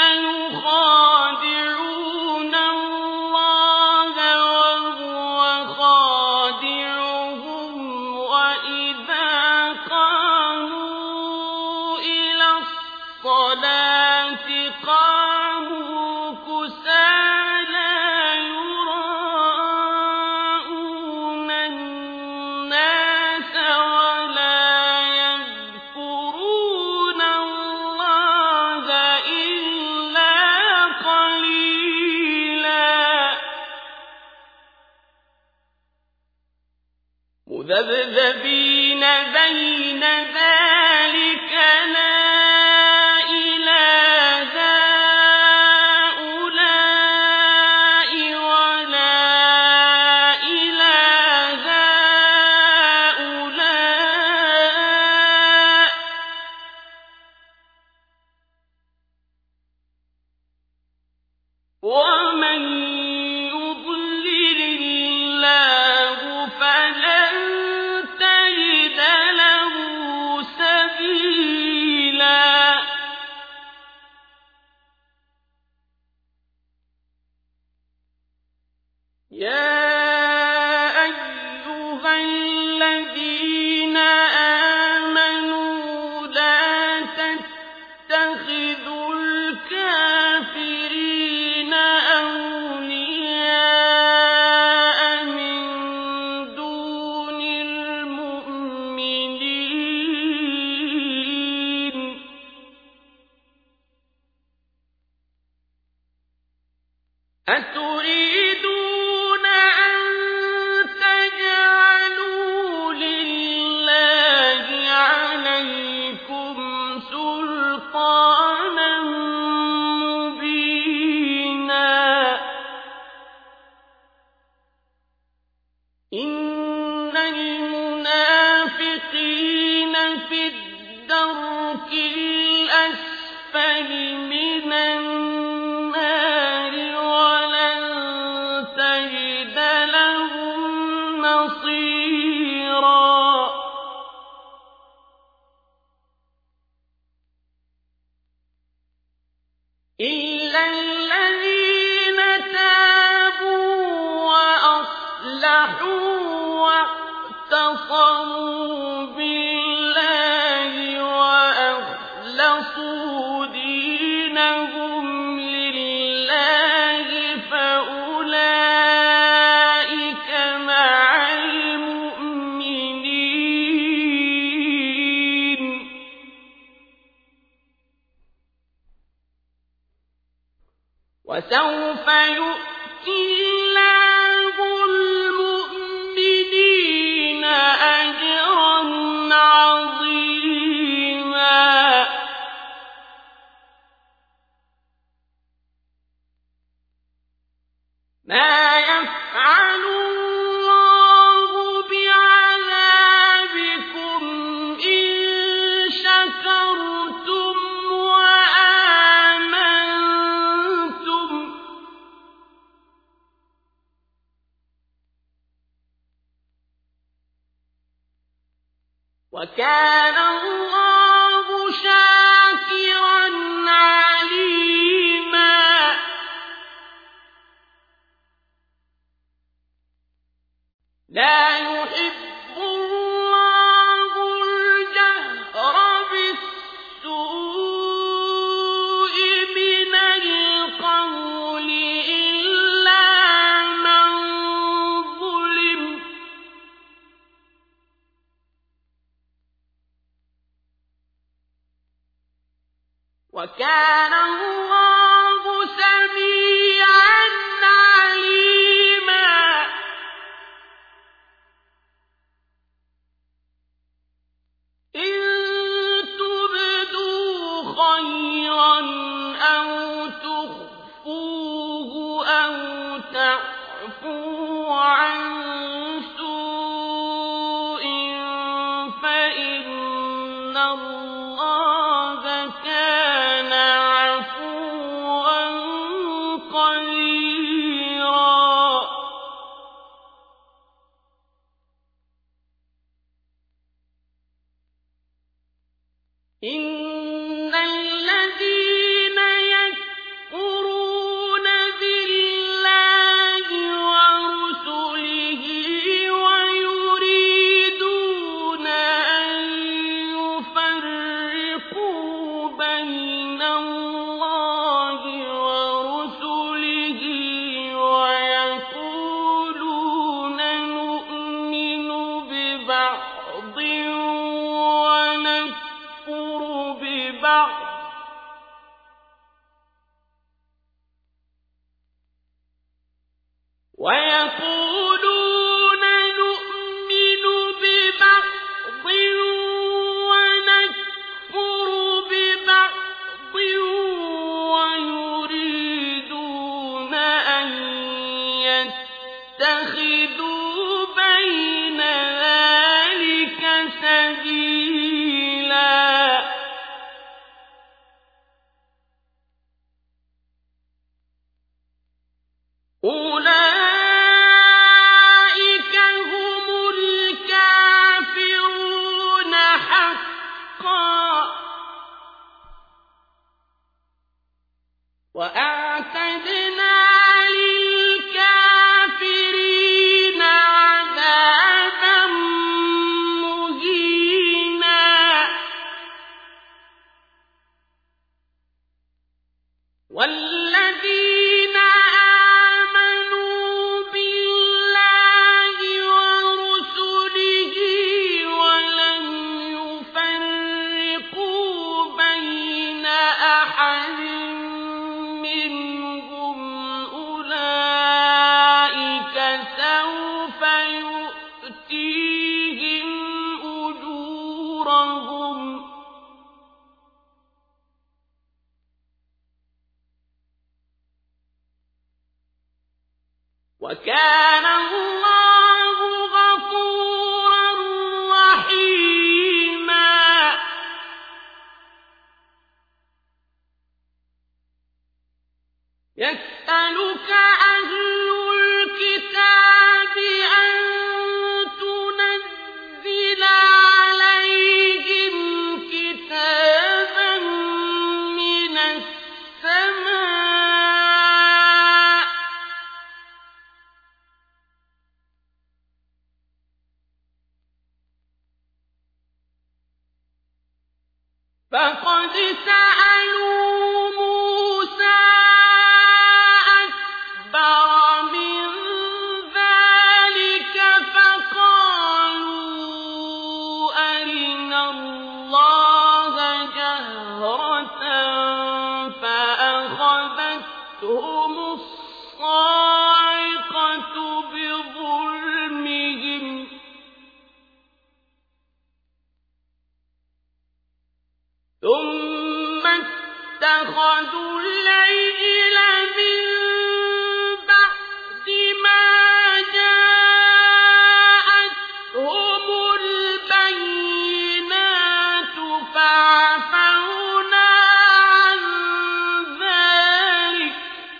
يخادعون الله وهو خادعهم وإذا قاموا إلى الصلاة قاموا كسالى يراءون الناس ولا يذكرون الله إلا قليلا مذبذبين بين ذلك لا إلى هؤلاء ولا إلى هؤلاء ومن يضلل الله فلن تجد له سبيلا يا أيها الذين آمنوا لا تتخذوا الكافرين أولياء من دون المؤمنين أتريدون أن تجعلوا لله عليكم سلطانا مبينا إن المنافقين في الدرك الأسفل من النار ولن تجد لهم نصيرا إلا الذين تابوا وأصلحوا واعتصموا بالله وأخلصوا دينهم لله فأولئك مع المؤمنين وسوف يؤتي الله المؤمنين أجرا عظيما ما يفعل الله بعذابكم إن شكرتم وآمنتم وكان الله شاكرا عليما لا يحب الله وكان الله سميعا عليما إن تبدوا خيرا أو تخفوه أو تعفوا عن سوء فإن الله كان عفوا قديرا إن الذين يكفرون بالله ورسله ويريدون أن يفرقوا بين الله ورسله ويقولون نؤمن ببعض ونكفر ببعض ويريدون أن يتخذوا بين ذلك سبيلا أولئك هم الكافرون حقا وأعتدنا للكافرين عذابا مهينا والذين آمنوا بالله ورسله ولم يفرقوا بين أحد منهم أولئك سوف يؤتيهم أجورهم وكان الله غفورا رحيما يسألك أهل الكتاب أن تنزل عليهم كتابا من السماء فقد سألوا موسى أكبر من ذلك فقالوا أرنا الله جهرة فأخذتهم الصاعقة بظلمهم ثم اتخذوا العجل من بعد ما جاءتهم البينات فعفونا عن ذلك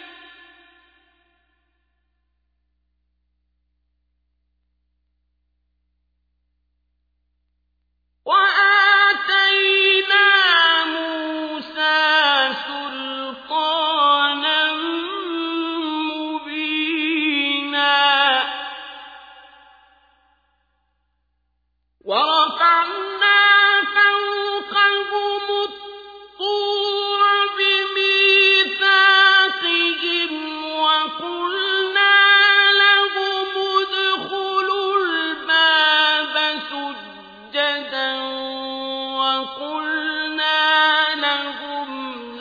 وآتينا موسى سلطانا مبينا ورفعنا فوقهم الطور بميثاقهم وقلنا لهم ادخلوا الباب سجدا وقلنا لهم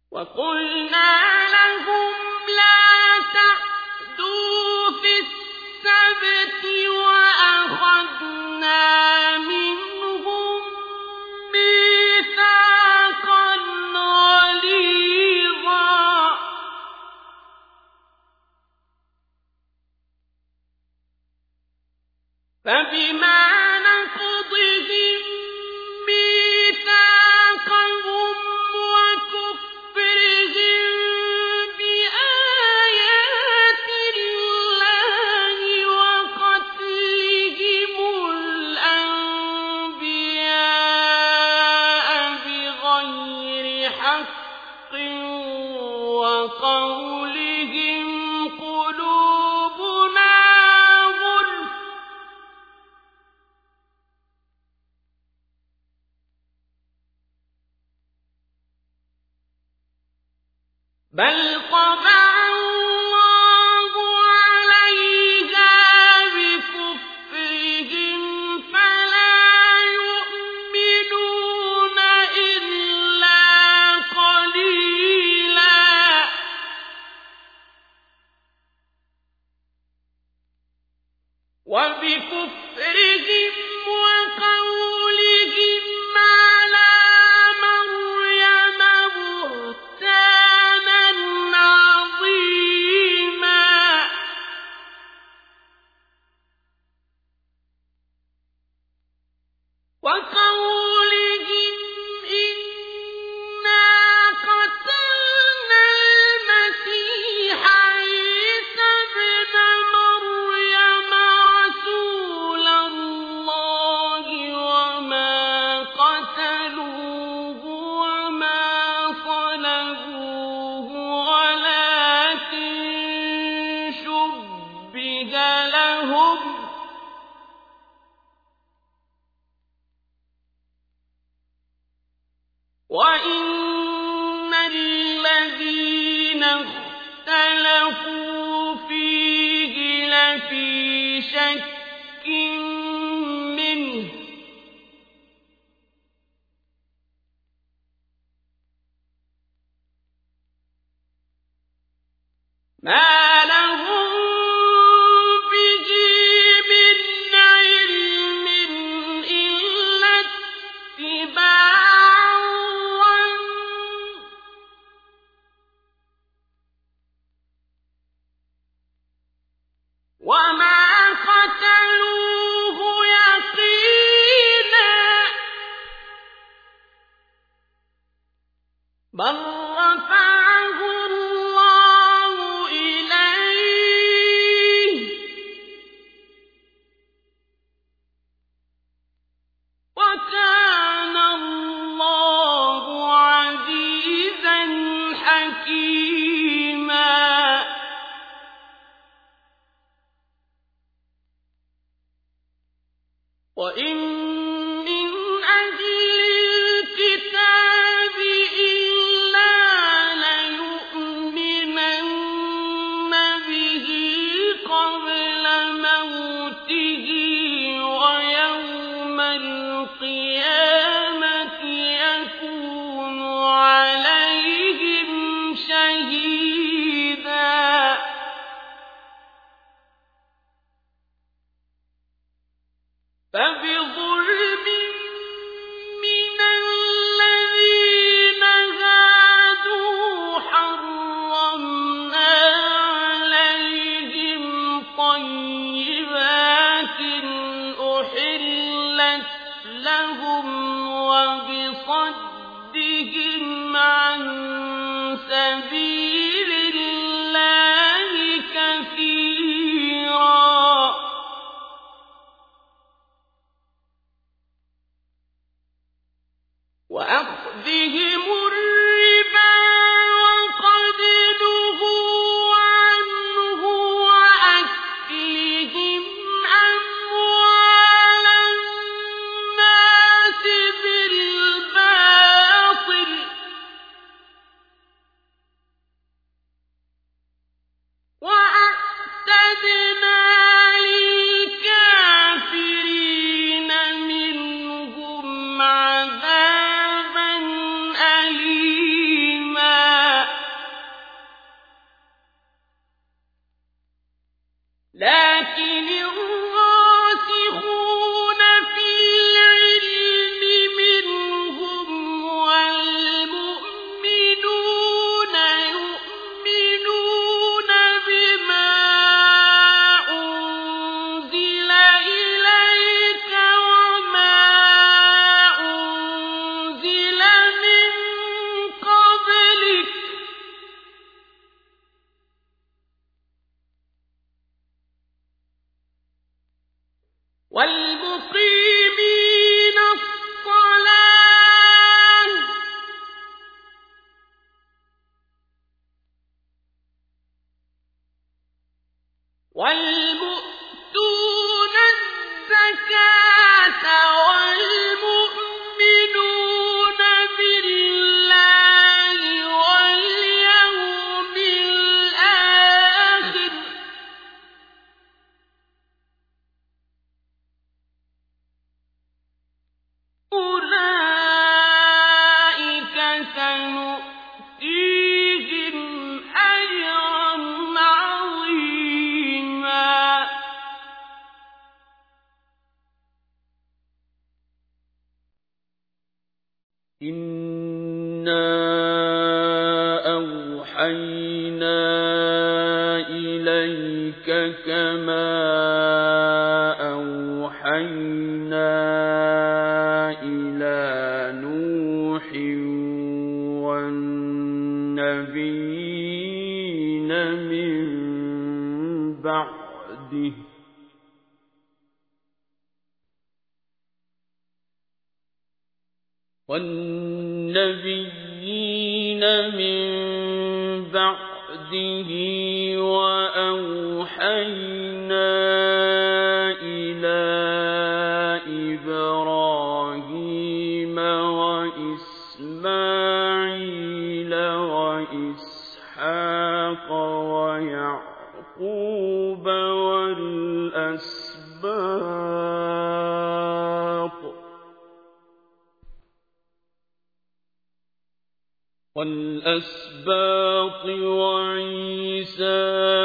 وقلنا لهم لا تعدوا في السبت وأخذنا منهم ميثاقا غليظا فبما نقضهم ميثاقهم وكفرهم بآيات الله وقتلهم الأنبياء بغير حق وقولهم قلوبنا غلف بل طبع الله عليها بكفرهم فلا يؤمنون إلا قليلا وبكفرهم وقولهم على مريم بهتانا عظيما وقولهم إنا قتلنا المسيح عيسى ابن مريم رسول الله وما قتلوه وما صلبوه ولكن شبه لهم وإن الذين اختلفوا فيه لفي شك منه ما لهم به من علم إلا اتباع الظن وما قتلوه يقينا بل رفعه الله إليه وكان الله عزيزا حكيما وإن من أهل الكتاب إلا ليؤمنن وَالْمُؤْتُونَ الزَّكَاةَ وَالْمُؤْمِنُونَ بِاللَّهِ وَالْيَوْمِ الْآخِرِ أُولَٰئِكَ سَنُؤْتِيهِمْ أَجْرًا عَظِيمًا إِنَّا أَوْحَيْنَا إِلَيْكَ كَمَا أَوْحَيْنَا إِلَىٰ نُوحٍ وَالنَّبِيِّينَ مِن بَعْدِهِ وَأَوْحَيْنَا إِلَىٰ إِبْرَاهِيمَ وَإِسْمَاعِيلَ وَإِسْحَاقَ وَيَعْقُوبَ وَالْأَسْبَاطِ وَعِيسَىٰ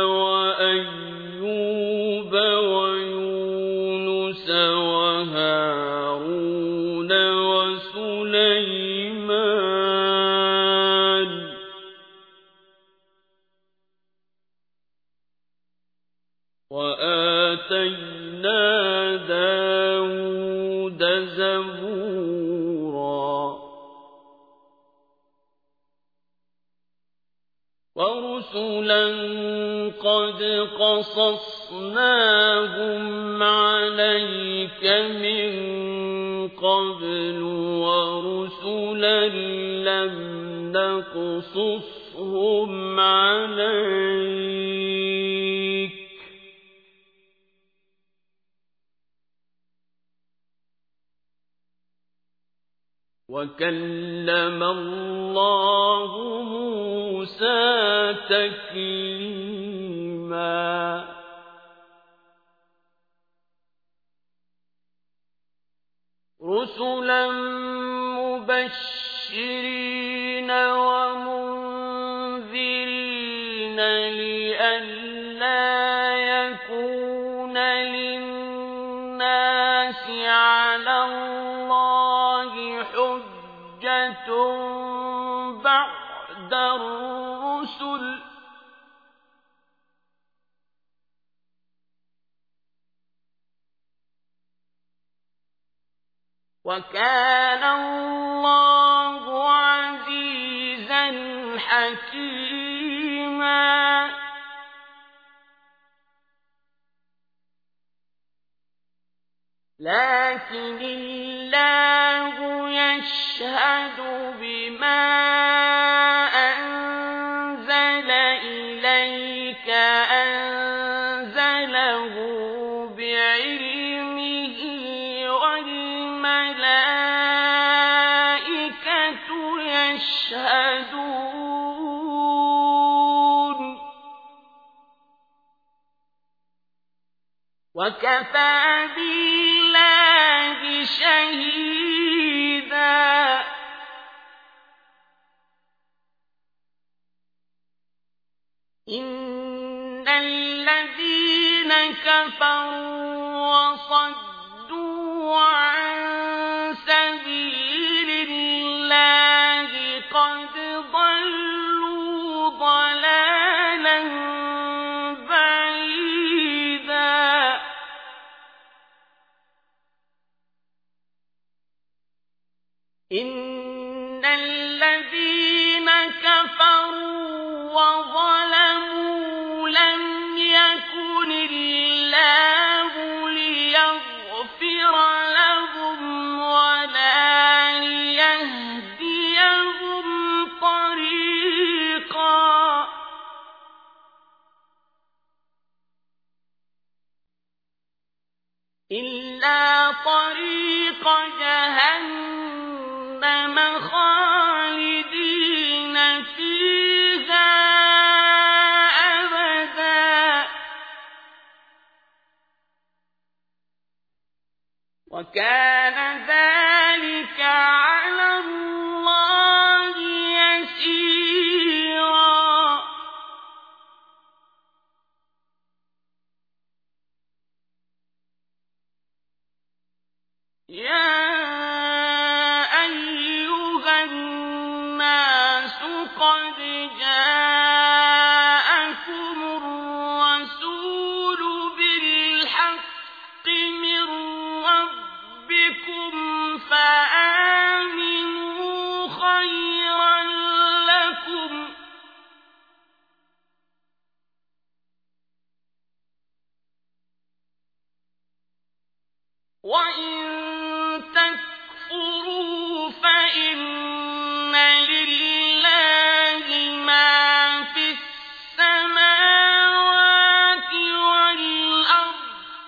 وَأَيُّوبَ وَيُونُسَ وَهَارُونَ وَسُلَيْمَانَ وَآتَيْنَا دَاوُودَ زَبُورًا وَرُسُلًا قَدْ قَصَصْنَاهُمْ عَلَيْكَ مِن قَبْلُ وَرُسُلًا لَّمْ نَقْصُصْهُمْ عَلَيْكَ ۚ وَكَلَّمَ اللَّهُ مُوسَىٰ تَكْلِيمًا رُسُلًا مُبَشِّرِينَ وَمُنذِرِينَ لِئَلَّا يَكُونَ لِلنَّاسِ عَلَى اللَّهِ حُجَّةٌ بَعْدَ الرُّسُلِ ۚ وَكَانَ اللَّهُ عَزِيزًا حَكِيمًا لَكِنِ اللَّهُ يَشْهَدُ بِمَا أَنزَلَ إِلَيْكَ أَنزَلَهُ بِعِلْمِهِ وَالْمَلَائِكَةُ يَشْهَدُونَ وَكَفَىٰ بِاللَّهِ شَهِيدًا إِنَّ الَّذِينَ كَفَرُوا وَصَدُّوا عَن سَبِيلِ اللَّهِ قَدْ ضَلُّوا ضَلَالًا بَعِيدًا إِنَّ الَّذِينَ كَفَرُوا وَظَلَمُوا لَمْ يَكُنِ اللَّهُ لِيَغْفِرَ لَهُمْ طريق جهنم خالدين فيها أبدا وكان ذلك على الله يسيرا يا أيها الناس قد جاءكم الرسول بالحق من ربكم فآمنوا خيرا لكم وإن تكفروا فإن لله ما في السماوات والأرض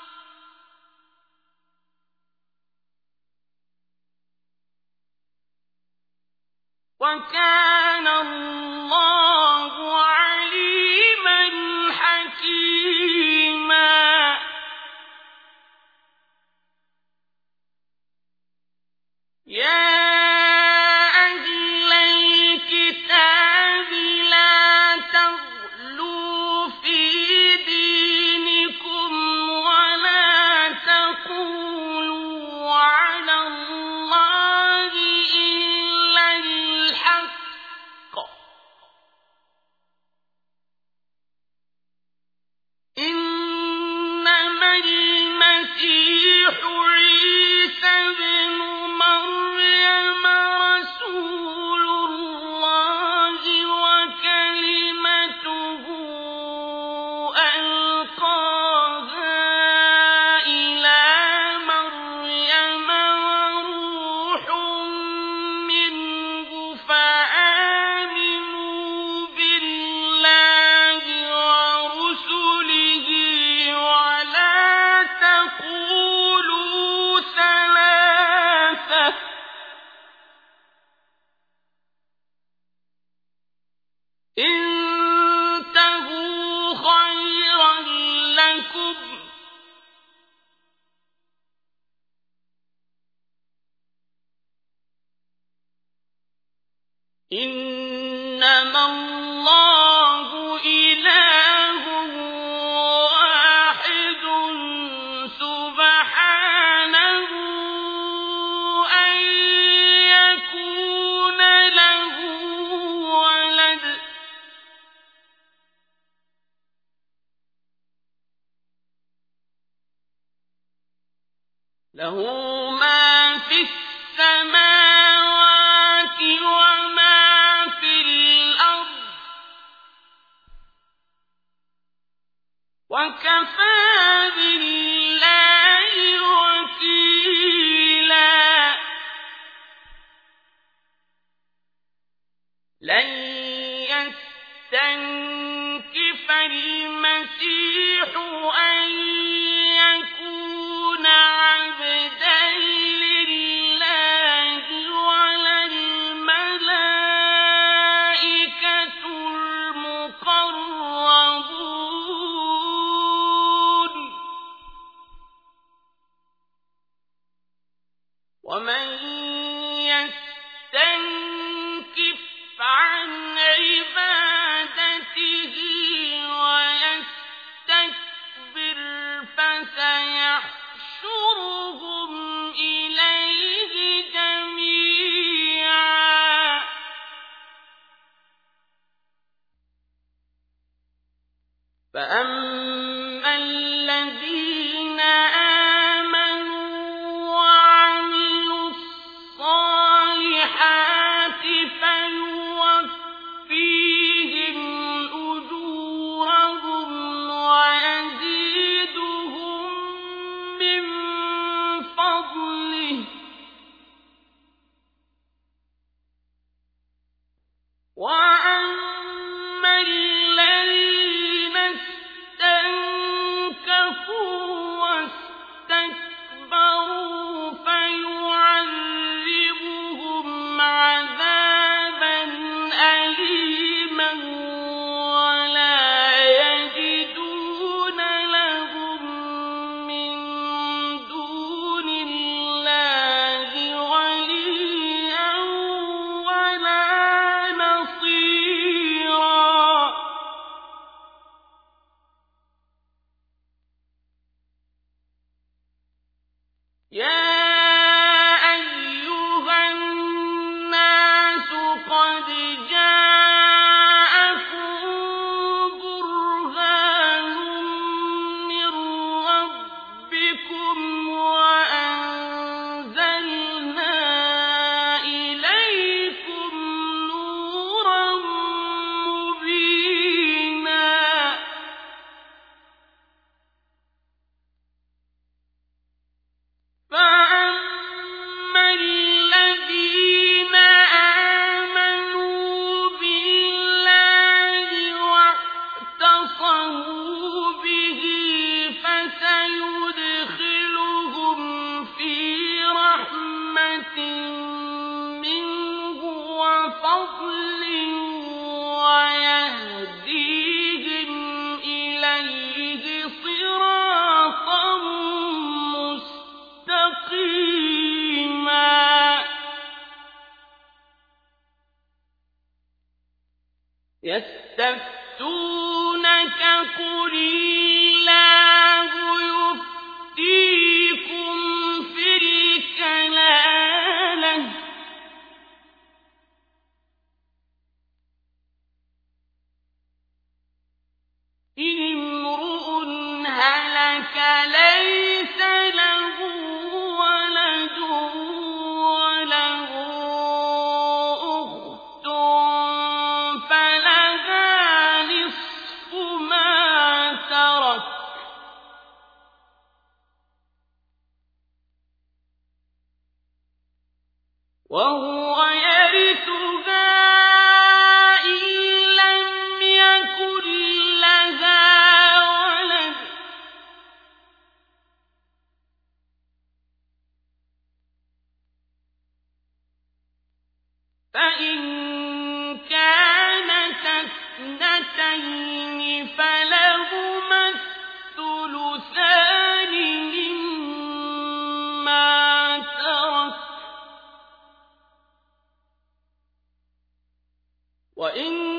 وكان الله عليما حكيما يا أهل الكتاب لا تغلوا في دينكم ولا تقولوا على الله إلا الحق إنما المسيح عيسى بن مريم رسول الله وكلمته ألقاها إلى مريم وروح منه فآمنوا بالله ورسله ولا تقولوا ثلاثة انتهوا خيرا لكم إنما الله إله واحد سبحانه أن يكون له ولد له ما في السماوات وما في الأرض وكفى بالله وكيلا لن يستنكف المسيح أن يكون عبدا لله ولا الملائكة المقربون ومن يستنكف عن عبادته ويستكبر فسيحشرهم إليه جميعا فأما الذين آمنوا وعملوا الصالحات فيوفيهم أجورهم ويزيدهم من فضله وأما الذين استنكفوا واستكبروا يستفتونك قل الله يفتيكم في الكلالة إن امرؤ هلك ليس له ولد وله أخت فلها نصف ما ترك وهو يرثها إن لم يكن لها ولد فإن كانت اثنتين فلهما الثلثان مما ترك وإن